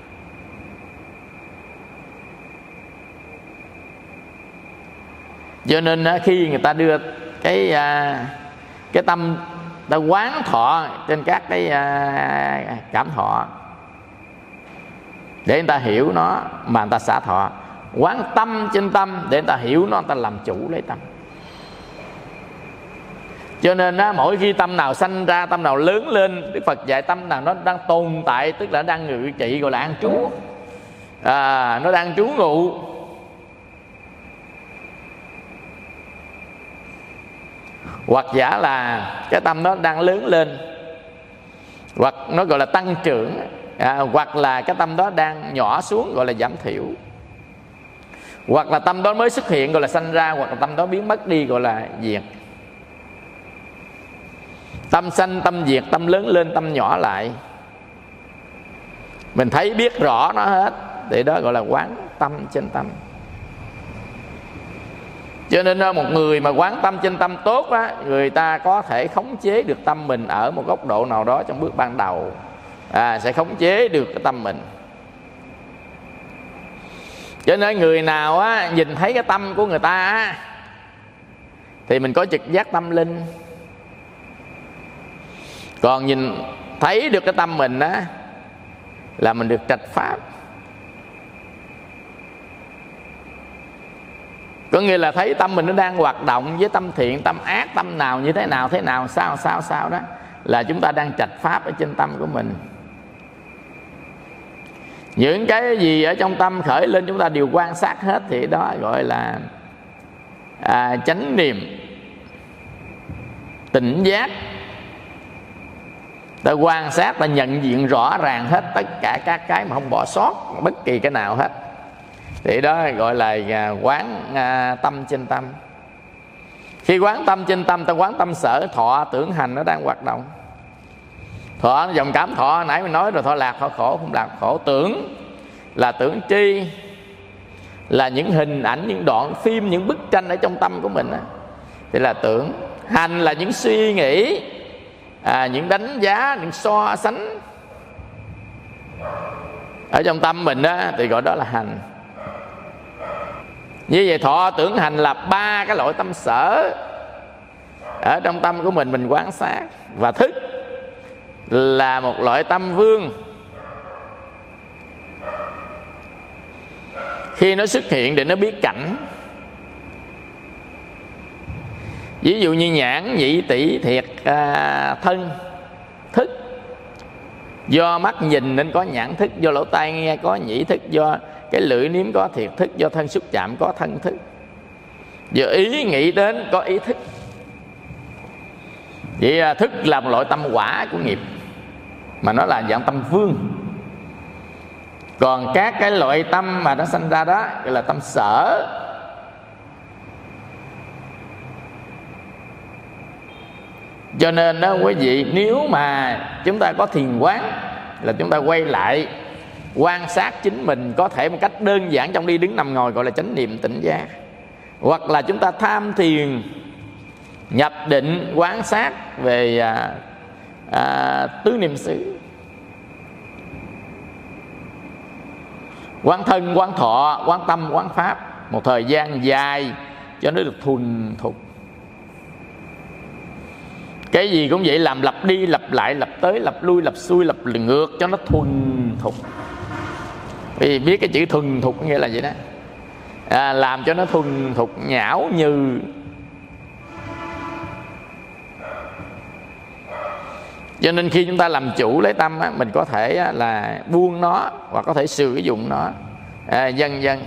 Cho nên khi người ta đưa cái cái tâm ta quán thọ trên các cái cảm thọ để người ta hiểu nó mà người ta xả thọ. Quán tâm trên tâm để người ta hiểu nó, người ta làm chủ lấy tâm. Cho nên á, mỗi khi tâm nào sanh ra, tâm nào lớn lên, Đức Phật dạy tâm nào nó đang tồn tại, tức là đang ngự trị, gọi là an trú. À, nó đang trú ngụ. Hoặc giả là cái tâm nó đang lớn lên, hoặc nó gọi là tăng trưởng, à, hoặc là cái tâm đó đang nhỏ xuống, gọi là giảm thiểu. Hoặc là tâm đó mới xuất hiện, gọi là sanh ra, hoặc là tâm đó biến mất đi, gọi là diệt. Tâm sanh, tâm diệt, tâm lớn lên, tâm nhỏ lại. Mình thấy biết rõ nó hết. thì đó gọi là quán tâm trên tâm. Cho nên một người mà quán tâm trên tâm tốt á, người ta có thể khống chế được tâm mình ở một góc độ nào đó trong bước ban đầu, à, sẽ khống chế được cái tâm mình. Cho nên người nào á, nhìn thấy cái tâm của người ta á, thì mình có trực giác tâm linh. Còn nhìn thấy được cái tâm mình á, là mình được trạch pháp. Có nghĩa là thấy tâm mình nó đang hoạt động với tâm thiện, tâm ác, tâm nào như thế nào, thế nào, sao, sao, sao đó, là chúng ta đang trạch pháp ở trên tâm của mình. Những cái gì ở trong tâm khởi lên chúng ta đều quan sát hết, thì đó gọi là à, chánh niệm, tỉnh giác. Ta quan sát, ta nhận diện rõ ràng hết tất cả các cái mà không bỏ sót bất kỳ cái nào hết. Thì đó gọi là quán à, tâm trên tâm. Khi quán tâm trên tâm, ta quán tâm sở, thọ, tưởng, hành nó đang hoạt động. Thọ, dòng cảm thọ nãy mình nói rồi, thọ lạc, thọ khổ, không lạc khổ. Tưởng là tưởng tri, là những hình ảnh, những đoạn phim, những bức tranh ở trong tâm của mình đó, thì là tưởng. Hành là những suy nghĩ, à, những đánh giá, những so sánh ở trong tâm mình đó, thì gọi đó là hành. Như vậy thọ, tưởng, hành là ba cái loại tâm sở ở trong tâm của mình, mình quan sát. Và thức là một loại tâm vương. Khi nó xuất hiện để nó biết cảnh. Ví dụ như nhãn, nhĩ, tỷ, thiệt, à, thân, thức. Do mắt nhìn nên có nhãn thức, do lỗ tai nghe có nhĩ thức, do cái lưỡi nếm có thiệt thức, do thân xúc chạm có thân thức, do ý nghĩ đến có ý thức. Vậy à, thức là một loại tâm quả của nghiệp, mà nó là dạng tâm vương. Còn các cái loại tâm mà nó sanh ra đó gọi là tâm sở. Cho nên đó quý vị, nếu mà chúng ta có thiền quán, là chúng ta quay lại quan sát chính mình, có thể một cách đơn giản trong đi đứng nằm ngồi, gọi là chánh niệm tỉnh giác. Hoặc là chúng ta tham thiền, nhập định, quan sát về à, à, tứ niệm xứ, quán thân, quán thọ, quán tâm, quán pháp, một thời gian dài cho nó được thuần thục. Cái gì cũng vậy, làm lặp đi lặp lại, lặp tới lặp lui, lặp xuôi lặp ngược cho nó thuần thục. Vì biết cái chữ thuần thục nghĩa là vậy đó, à, làm cho nó thuần thục, nhão như. Cho nên khi chúng ta làm chủ lấy tâm á, mình có thể á, là buông nó, hoặc có thể sử dụng nó, à, dần dần.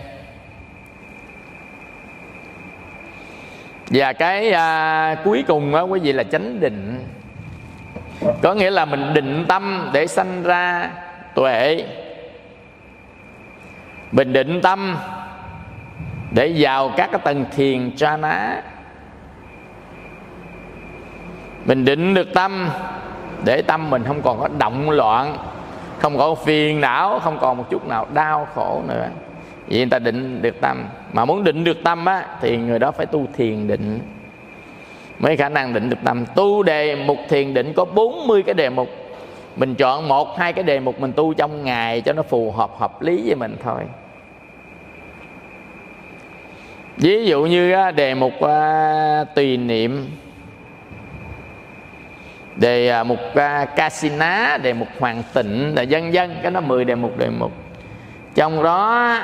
Và cái à, cuối cùng á, quý vị, là chánh định. Có nghĩa là mình định tâm để sanh ra tuệ. Mình định tâm để vào các cái tầng thiền jhana. Mình định được tâm để tâm mình không còn có động loạn, không có phiền não, không còn một chút nào đau khổ nữa. Vì người ta định được tâm. Mà muốn định được tâm á, thì người đó phải tu thiền định mới khả năng định được tâm. Tu đề mục thiền định có bốn mươi cái đề mục. Mình chọn một hai cái đề mục mình tu trong ngày cho nó phù hợp, hợp lý với mình thôi. Ví dụ như đề mục uh, tùy niệm, đề uh, mục uh, Kasina, đề mục hoàn tịnh, là vân vân. Cái đó mười đề mục đề mục. Trong đó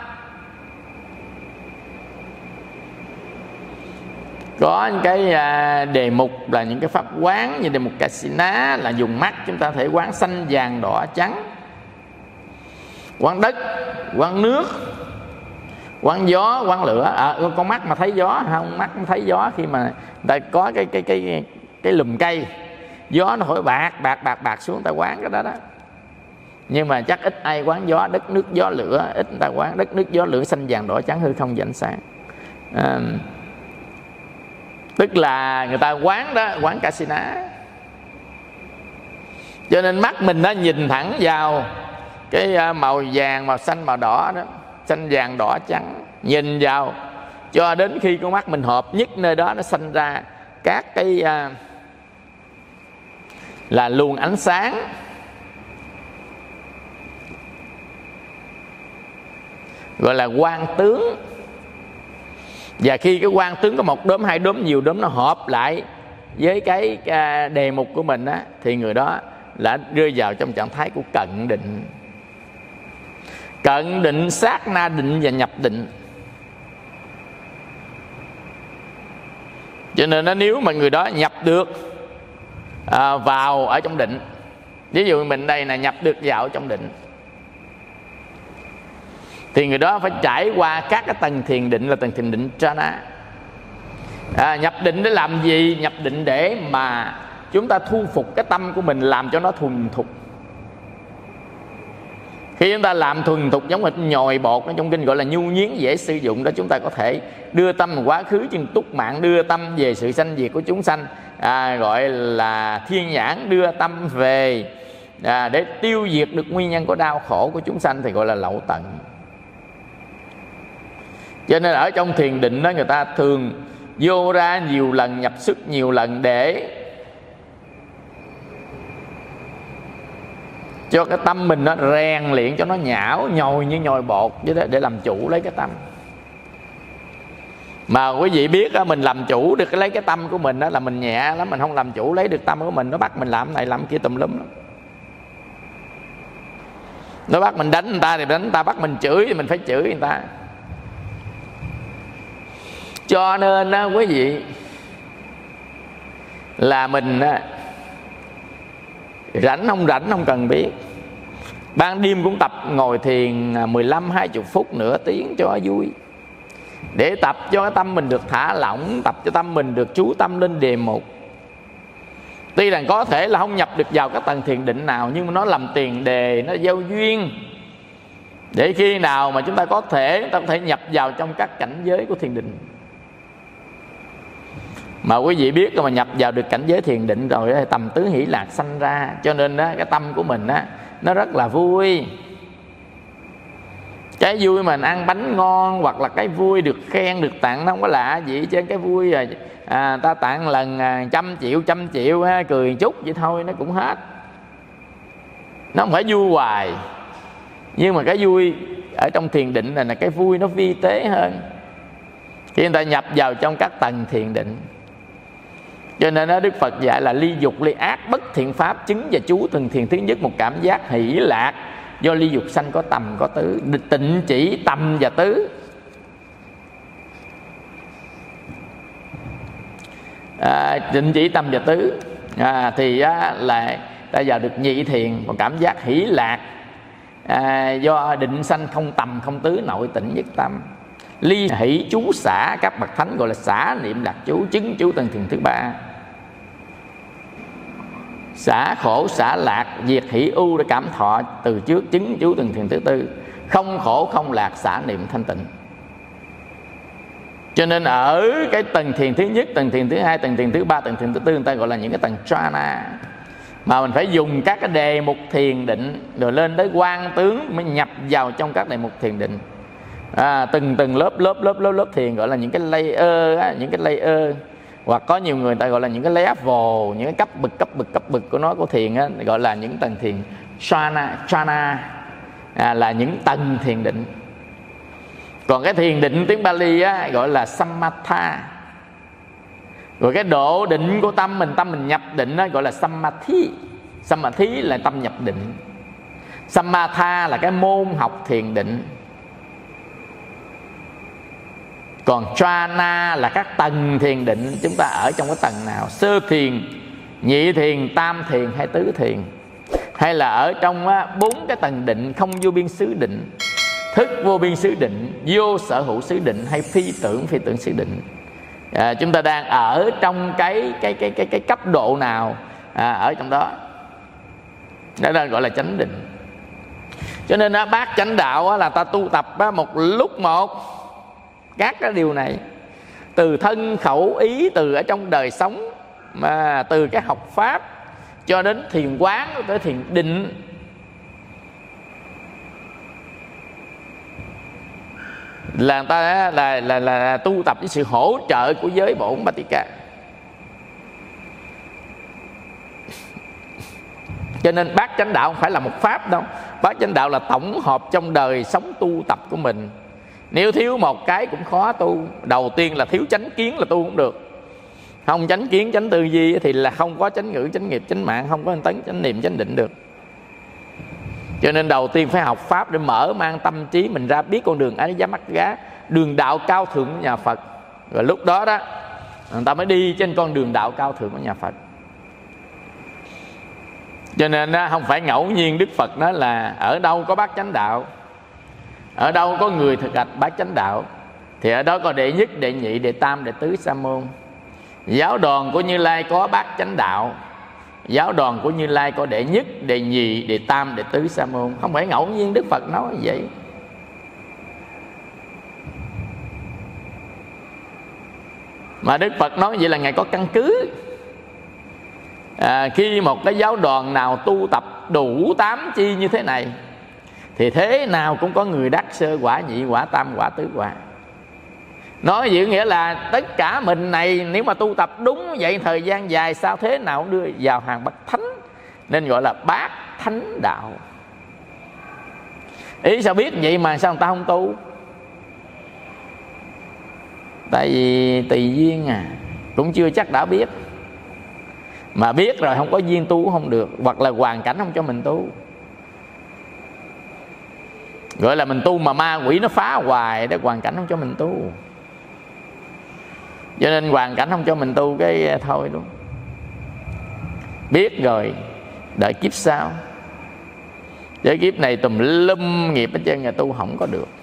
có cái đề mục là những cái pháp quán. Như đề mục Kasina là dùng mắt, chúng ta thể quán xanh vàng đỏ trắng, quán đất, quán nước, quán gió, quán lửa. À, con mắt mà thấy gió không? Mắt thấy gió khi mà ta có cái cái cái cái lùm cây, gió nó thổi bạc bạc bạc bạc xuống, ta quán cái đó đó. Nhưng mà chắc ít ai quán gió, đất nước gió lửa, ít người ta quán đất nước gió lửa xanh vàng đỏ trắng hư không và ánh sáng. À, tức là người ta quán đó, quán Kasina. Cho nên mắt mình nó nhìn thẳng vào cái màu vàng, màu xanh, màu đỏ đó, xanh vàng đỏ trắng, nhìn vào cho đến khi con mắt mình hợp nhất nơi đó, nó sanh ra các cái à, là luồng ánh sáng, gọi là quang tướng. Và khi cái quang tướng có một đốm, hai đốm, nhiều đốm, nó hợp lại với cái, cái đề mục của mình á, thì người đó đã rơi vào trong trạng thái của cận định. Cận định, sát na định và nhập định. Cho nên nó nếu mà người đó nhập được à, vào ở trong định, ví dụ mình đây là nhập được vào trong định, thì người đó phải trải qua các cái tầng thiền định, là tầng thiền định jhana. À, nhập định để làm gì? Nhập định để mà chúng ta thu phục cái tâm của mình, làm cho nó thuần thục. Khi chúng ta làm thuần thục giống như nhồi bột, trong kinh gọi là nhu nhiến dễ sử dụng đó, chúng ta có thể đưa tâm quá khứ chân túc mạng, đưa tâm về sự sanh diệt của chúng sanh, à, gọi là thiên nhãn, đưa tâm về à, để tiêu diệt được nguyên nhân của đau khổ của chúng sanh, thì gọi là lậu tận. Cho nên ở trong thiền định đó, người ta thường vô ra nhiều lần, nhập xuất nhiều lần để cho cái tâm mình nó rèn luyện cho nó nhão nhồi như nhồi bột, để, để làm chủ lấy cái tâm. Mà quý vị biết đó, mình làm chủ được lấy cái tâm của mình đó là mình nhẹ lắm. Mình không làm chủ lấy được tâm của mình, nó bắt mình làm này làm kia tùm lum lắm. Nó bắt mình đánh người ta thì đánh người ta, bắt mình chửi thì mình phải chửi người ta. Cho nên đó, quý vị, là mình đó, rảnh không rảnh không cần biết, ban đêm cũng tập ngồi thiền mười lăm hai mươi phút, nửa tiếng cho vui, để tập cho cái tâm mình được thả lỏng, tập cho tâm mình được chú tâm lên đề mục. Tuy rằng có thể là không nhập được vào các tầng thiền định nào, nhưng mà nó làm tiền đề, nó gieo duyên, để khi nào mà chúng ta có thể chúng ta có thể nhập vào trong các cảnh giới của thiền định. Mà quý vị biết mà nhập vào được cảnh giới thiền định rồi, tầm tứ hỷ lạc sanh ra. Cho nên đó, cái tâm của mình đó, nó rất là vui. Cái vui mình ăn bánh ngon, hoặc là cái vui được khen, được tặng, nó không có lạ gì chứ. Cái vui à, à, ta tặng lần à, trăm triệu, trăm triệu ha, cười chút vậy thôi nó cũng hết. Nó không phải vui hoài. Nhưng mà cái vui ở trong thiền định này là cái vui nó vi tế hơn, khi người ta nhập vào trong các tầng thiền định. Cho nên đó, Đức Phật dạy là ly dục ly ác bất thiện pháp, chứng và chú từng thiền thứ nhất một cảm giác hỷ lạc, do ly dục sanh có tầm có tứ. Tịnh chỉ tầm và tứ. à, Tịnh chỉ tầm và tứ à, thì á, là ta vào được nhị thiền, một cảm giác hỷ lạc, à, do định sanh không tầm không tứ, nội tịnh nhất tâm. Ly hỷ chú xả, các bậc thánh gọi là xả niệm lạc chú, chứng chú tầng thiền thứ ba. Xả khổ xả lạc, diệt hỷ ưu để cảm thọ từ trước, chứng chú tầng thiền thứ tư. Không khổ không lạc, xả niệm thanh tịnh. Cho nên ở cái tầng thiền thứ nhất, tầng thiền thứ hai, tầng thiền thứ ba, tầng thiền thứ tư, người ta gọi là những cái tầng jhana. Mà mình phải dùng các cái đề mục thiền định, rồi lên tới quang tướng mới nhập vào trong các đề mục thiền định. À, từng từng lớp lớp lớp lớp lớp thiền gọi là những cái layer á, những cái layer, hoặc có nhiều người ta gọi là những cái level, những cái cấp bậc cấp bậc cấp bậc của nó của thiền á, gọi là những tầng thiền jhana, jhana à, là những tầng thiền định. Còn cái thiền định tiếng Pali á, gọi là samatha. Rồi cái độ định của tâm mình, tâm mình nhập định á, gọi là samadhi. Samadhi là tâm nhập định. Samatha là cái môn học thiền định. Còn jhana là các tầng thiền định, chúng ta ở trong cái tầng nào? Sơ thiền, nhị thiền, tam thiền hay tứ thiền? Hay là ở trong bốn cái tầng định, không vô biên xứ định, thức vô biên xứ định, vô sở hữu xứ định, hay phi tưởng phi tưởng xứ định? À, chúng ta đang ở trong cái cái cái cái cái cấp độ nào à, ở trong đó? Đó là gọi là chánh định. Cho nên á, bát chánh đạo á, là ta tu tập á, một lúc một các cái điều này, từ thân khẩu ý, từ ở trong đời sống, mà từ cái học pháp cho đến thiền quán, tới thiền định, là người ta là, là, là, là tu tập với sự hỗ trợ của giới bổn Batika. Cho nên bát chánh đạo không phải là một pháp đâu. Bát chánh đạo là tổng hợp trong đời sống tu tập của mình. Nếu thiếu một cái cũng khó tu. Đầu tiên là thiếu chánh kiến là tu không được. Không chánh kiến, chánh tư duy thì là không có chánh ngữ, chánh nghiệp, chánh mạng, không có tấn, chánh niệm, chánh định được. Cho nên đầu tiên phải học pháp để mở mang tâm trí mình ra, biết con đường Ariya-Magga, đường đạo cao thượng của nhà Phật. Rồi lúc đó đó người ta mới đi trên con đường đạo cao thượng của nhà Phật. Cho nên đó, không phải ngẫu nhiên Đức Phật nói là ở đâu có bát chánh đạo, ở đâu có người thực hành bát chánh đạo, thì ở đó có đệ nhất, đệ nhị, đệ tam, đệ tứ sa môn. Giáo đoàn của Như Lai có bát chánh đạo, giáo đoàn của Như Lai có đệ nhất, đệ nhị, đệ tam, đệ tứ sa môn. Không phải ngẫu nhiên Đức Phật nói như vậy. Mà Đức Phật nói vậy là Ngài có căn cứ. à, Khi một cái giáo đoàn nào tu tập đủ tám chi như thế này thì thế nào cũng có người đắc sơ quả, nhị quả, tam quả, tứ quả. Nói vậy nghĩa là tất cả mình này nếu mà tu tập đúng vậy thời gian dài, sao thế nào cũng đưa vào hàng bậc thánh, nên gọi là bát thánh đạo. Ý sao biết vậy mà sao người ta không tu? Tại vì tùy duyên à, cũng chưa chắc đã biết. Mà biết rồi không có duyên tu không được, hoặc là hoàn cảnh không cho mình tu. Gọi là mình tu mà ma quỷ nó phá hoài, để hoàn cảnh không cho mình tu. Cho nên hoàn cảnh không cho mình tu cái thôi luôn. Biết rồi đợi kiếp sau, để kiếp này tùm lum nghiệp hết trơn, nhà tu không có được.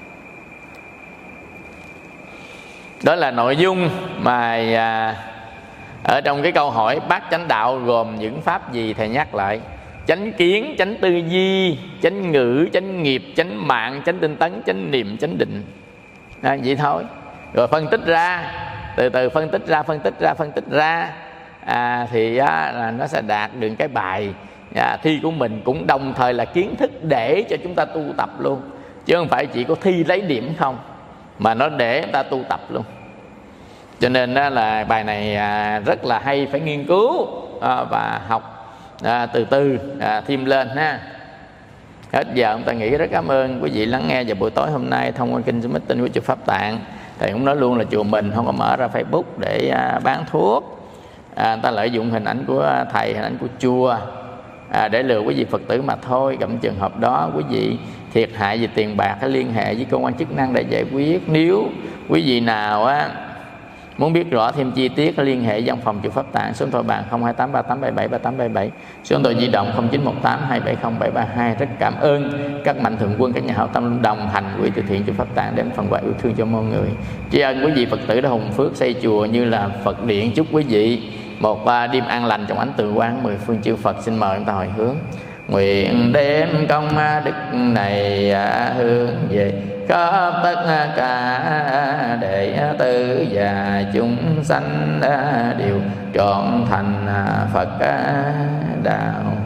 Đó là nội dung mà à, ở trong cái câu hỏi bát chánh đạo gồm những pháp gì thầy nhắc lại: chánh kiến, chánh tư duy, chánh ngữ, chánh nghiệp, chánh mạng, chánh tinh tấn, chánh niệm, chánh định. À, vậy thôi. Rồi phân tích ra, từ từ phân tích ra, phân tích ra, phân tích ra à, thì á, là nó sẽ đạt được cái bài à, thi của mình, cũng đồng thời là kiến thức để cho chúng ta tu tập luôn, chứ không phải chỉ có thi lấy điểm không, mà nó để chúng ta tu tập luôn. Cho nên đó là bài này à, rất là hay, phải nghiên cứu à, và học à, từ từ à, thêm lên ha. Hết giờ chúng ta nghĩ. Rất cảm ơn quý vị lắng nghe vào buổi tối hôm nay thông qua kênh Zoom Meeting của chùa Pháp Tạng. Thầy cũng nói luôn là chùa mình không có mở ra Facebook để à, bán thuốc. à, người ta lợi dụng hình ảnh của thầy, hình ảnh của chùa à, để lừa quý vị Phật tử mà thôi. Gặp trường hợp đó quý vị thiệt hại về tiền bạc, hãy liên hệ với cơ quan chức năng để giải quyết. Nếu quý vị nào á muốn biết rõ thêm chi tiết, liên hệ văn phòng chùa Pháp Tạng, số điện thoại bàn không hai tám ba tám bảy bảy ba tám bảy bảy, số điện thoại di động không chín một tám hai bảy không bảy ba hai. Rất cảm ơn các mạnh thường quân, các nhà hảo tâm đồng hành quỹ từ thiện chùa Pháp Tạng đem phần quà yêu thương cho mọi người. Tri ân quý vị Phật tử đã hùng phước xây chùa như là Phật điện. Chúc quý vị một đêm an lành trong ánh từ quang mười phương chư Phật. Xin mời chúng ta hồi hướng. Nguyện đem công đức này hướng về khắp tất cả đệ tử và chúng sanh đều trọn thành Phật đạo.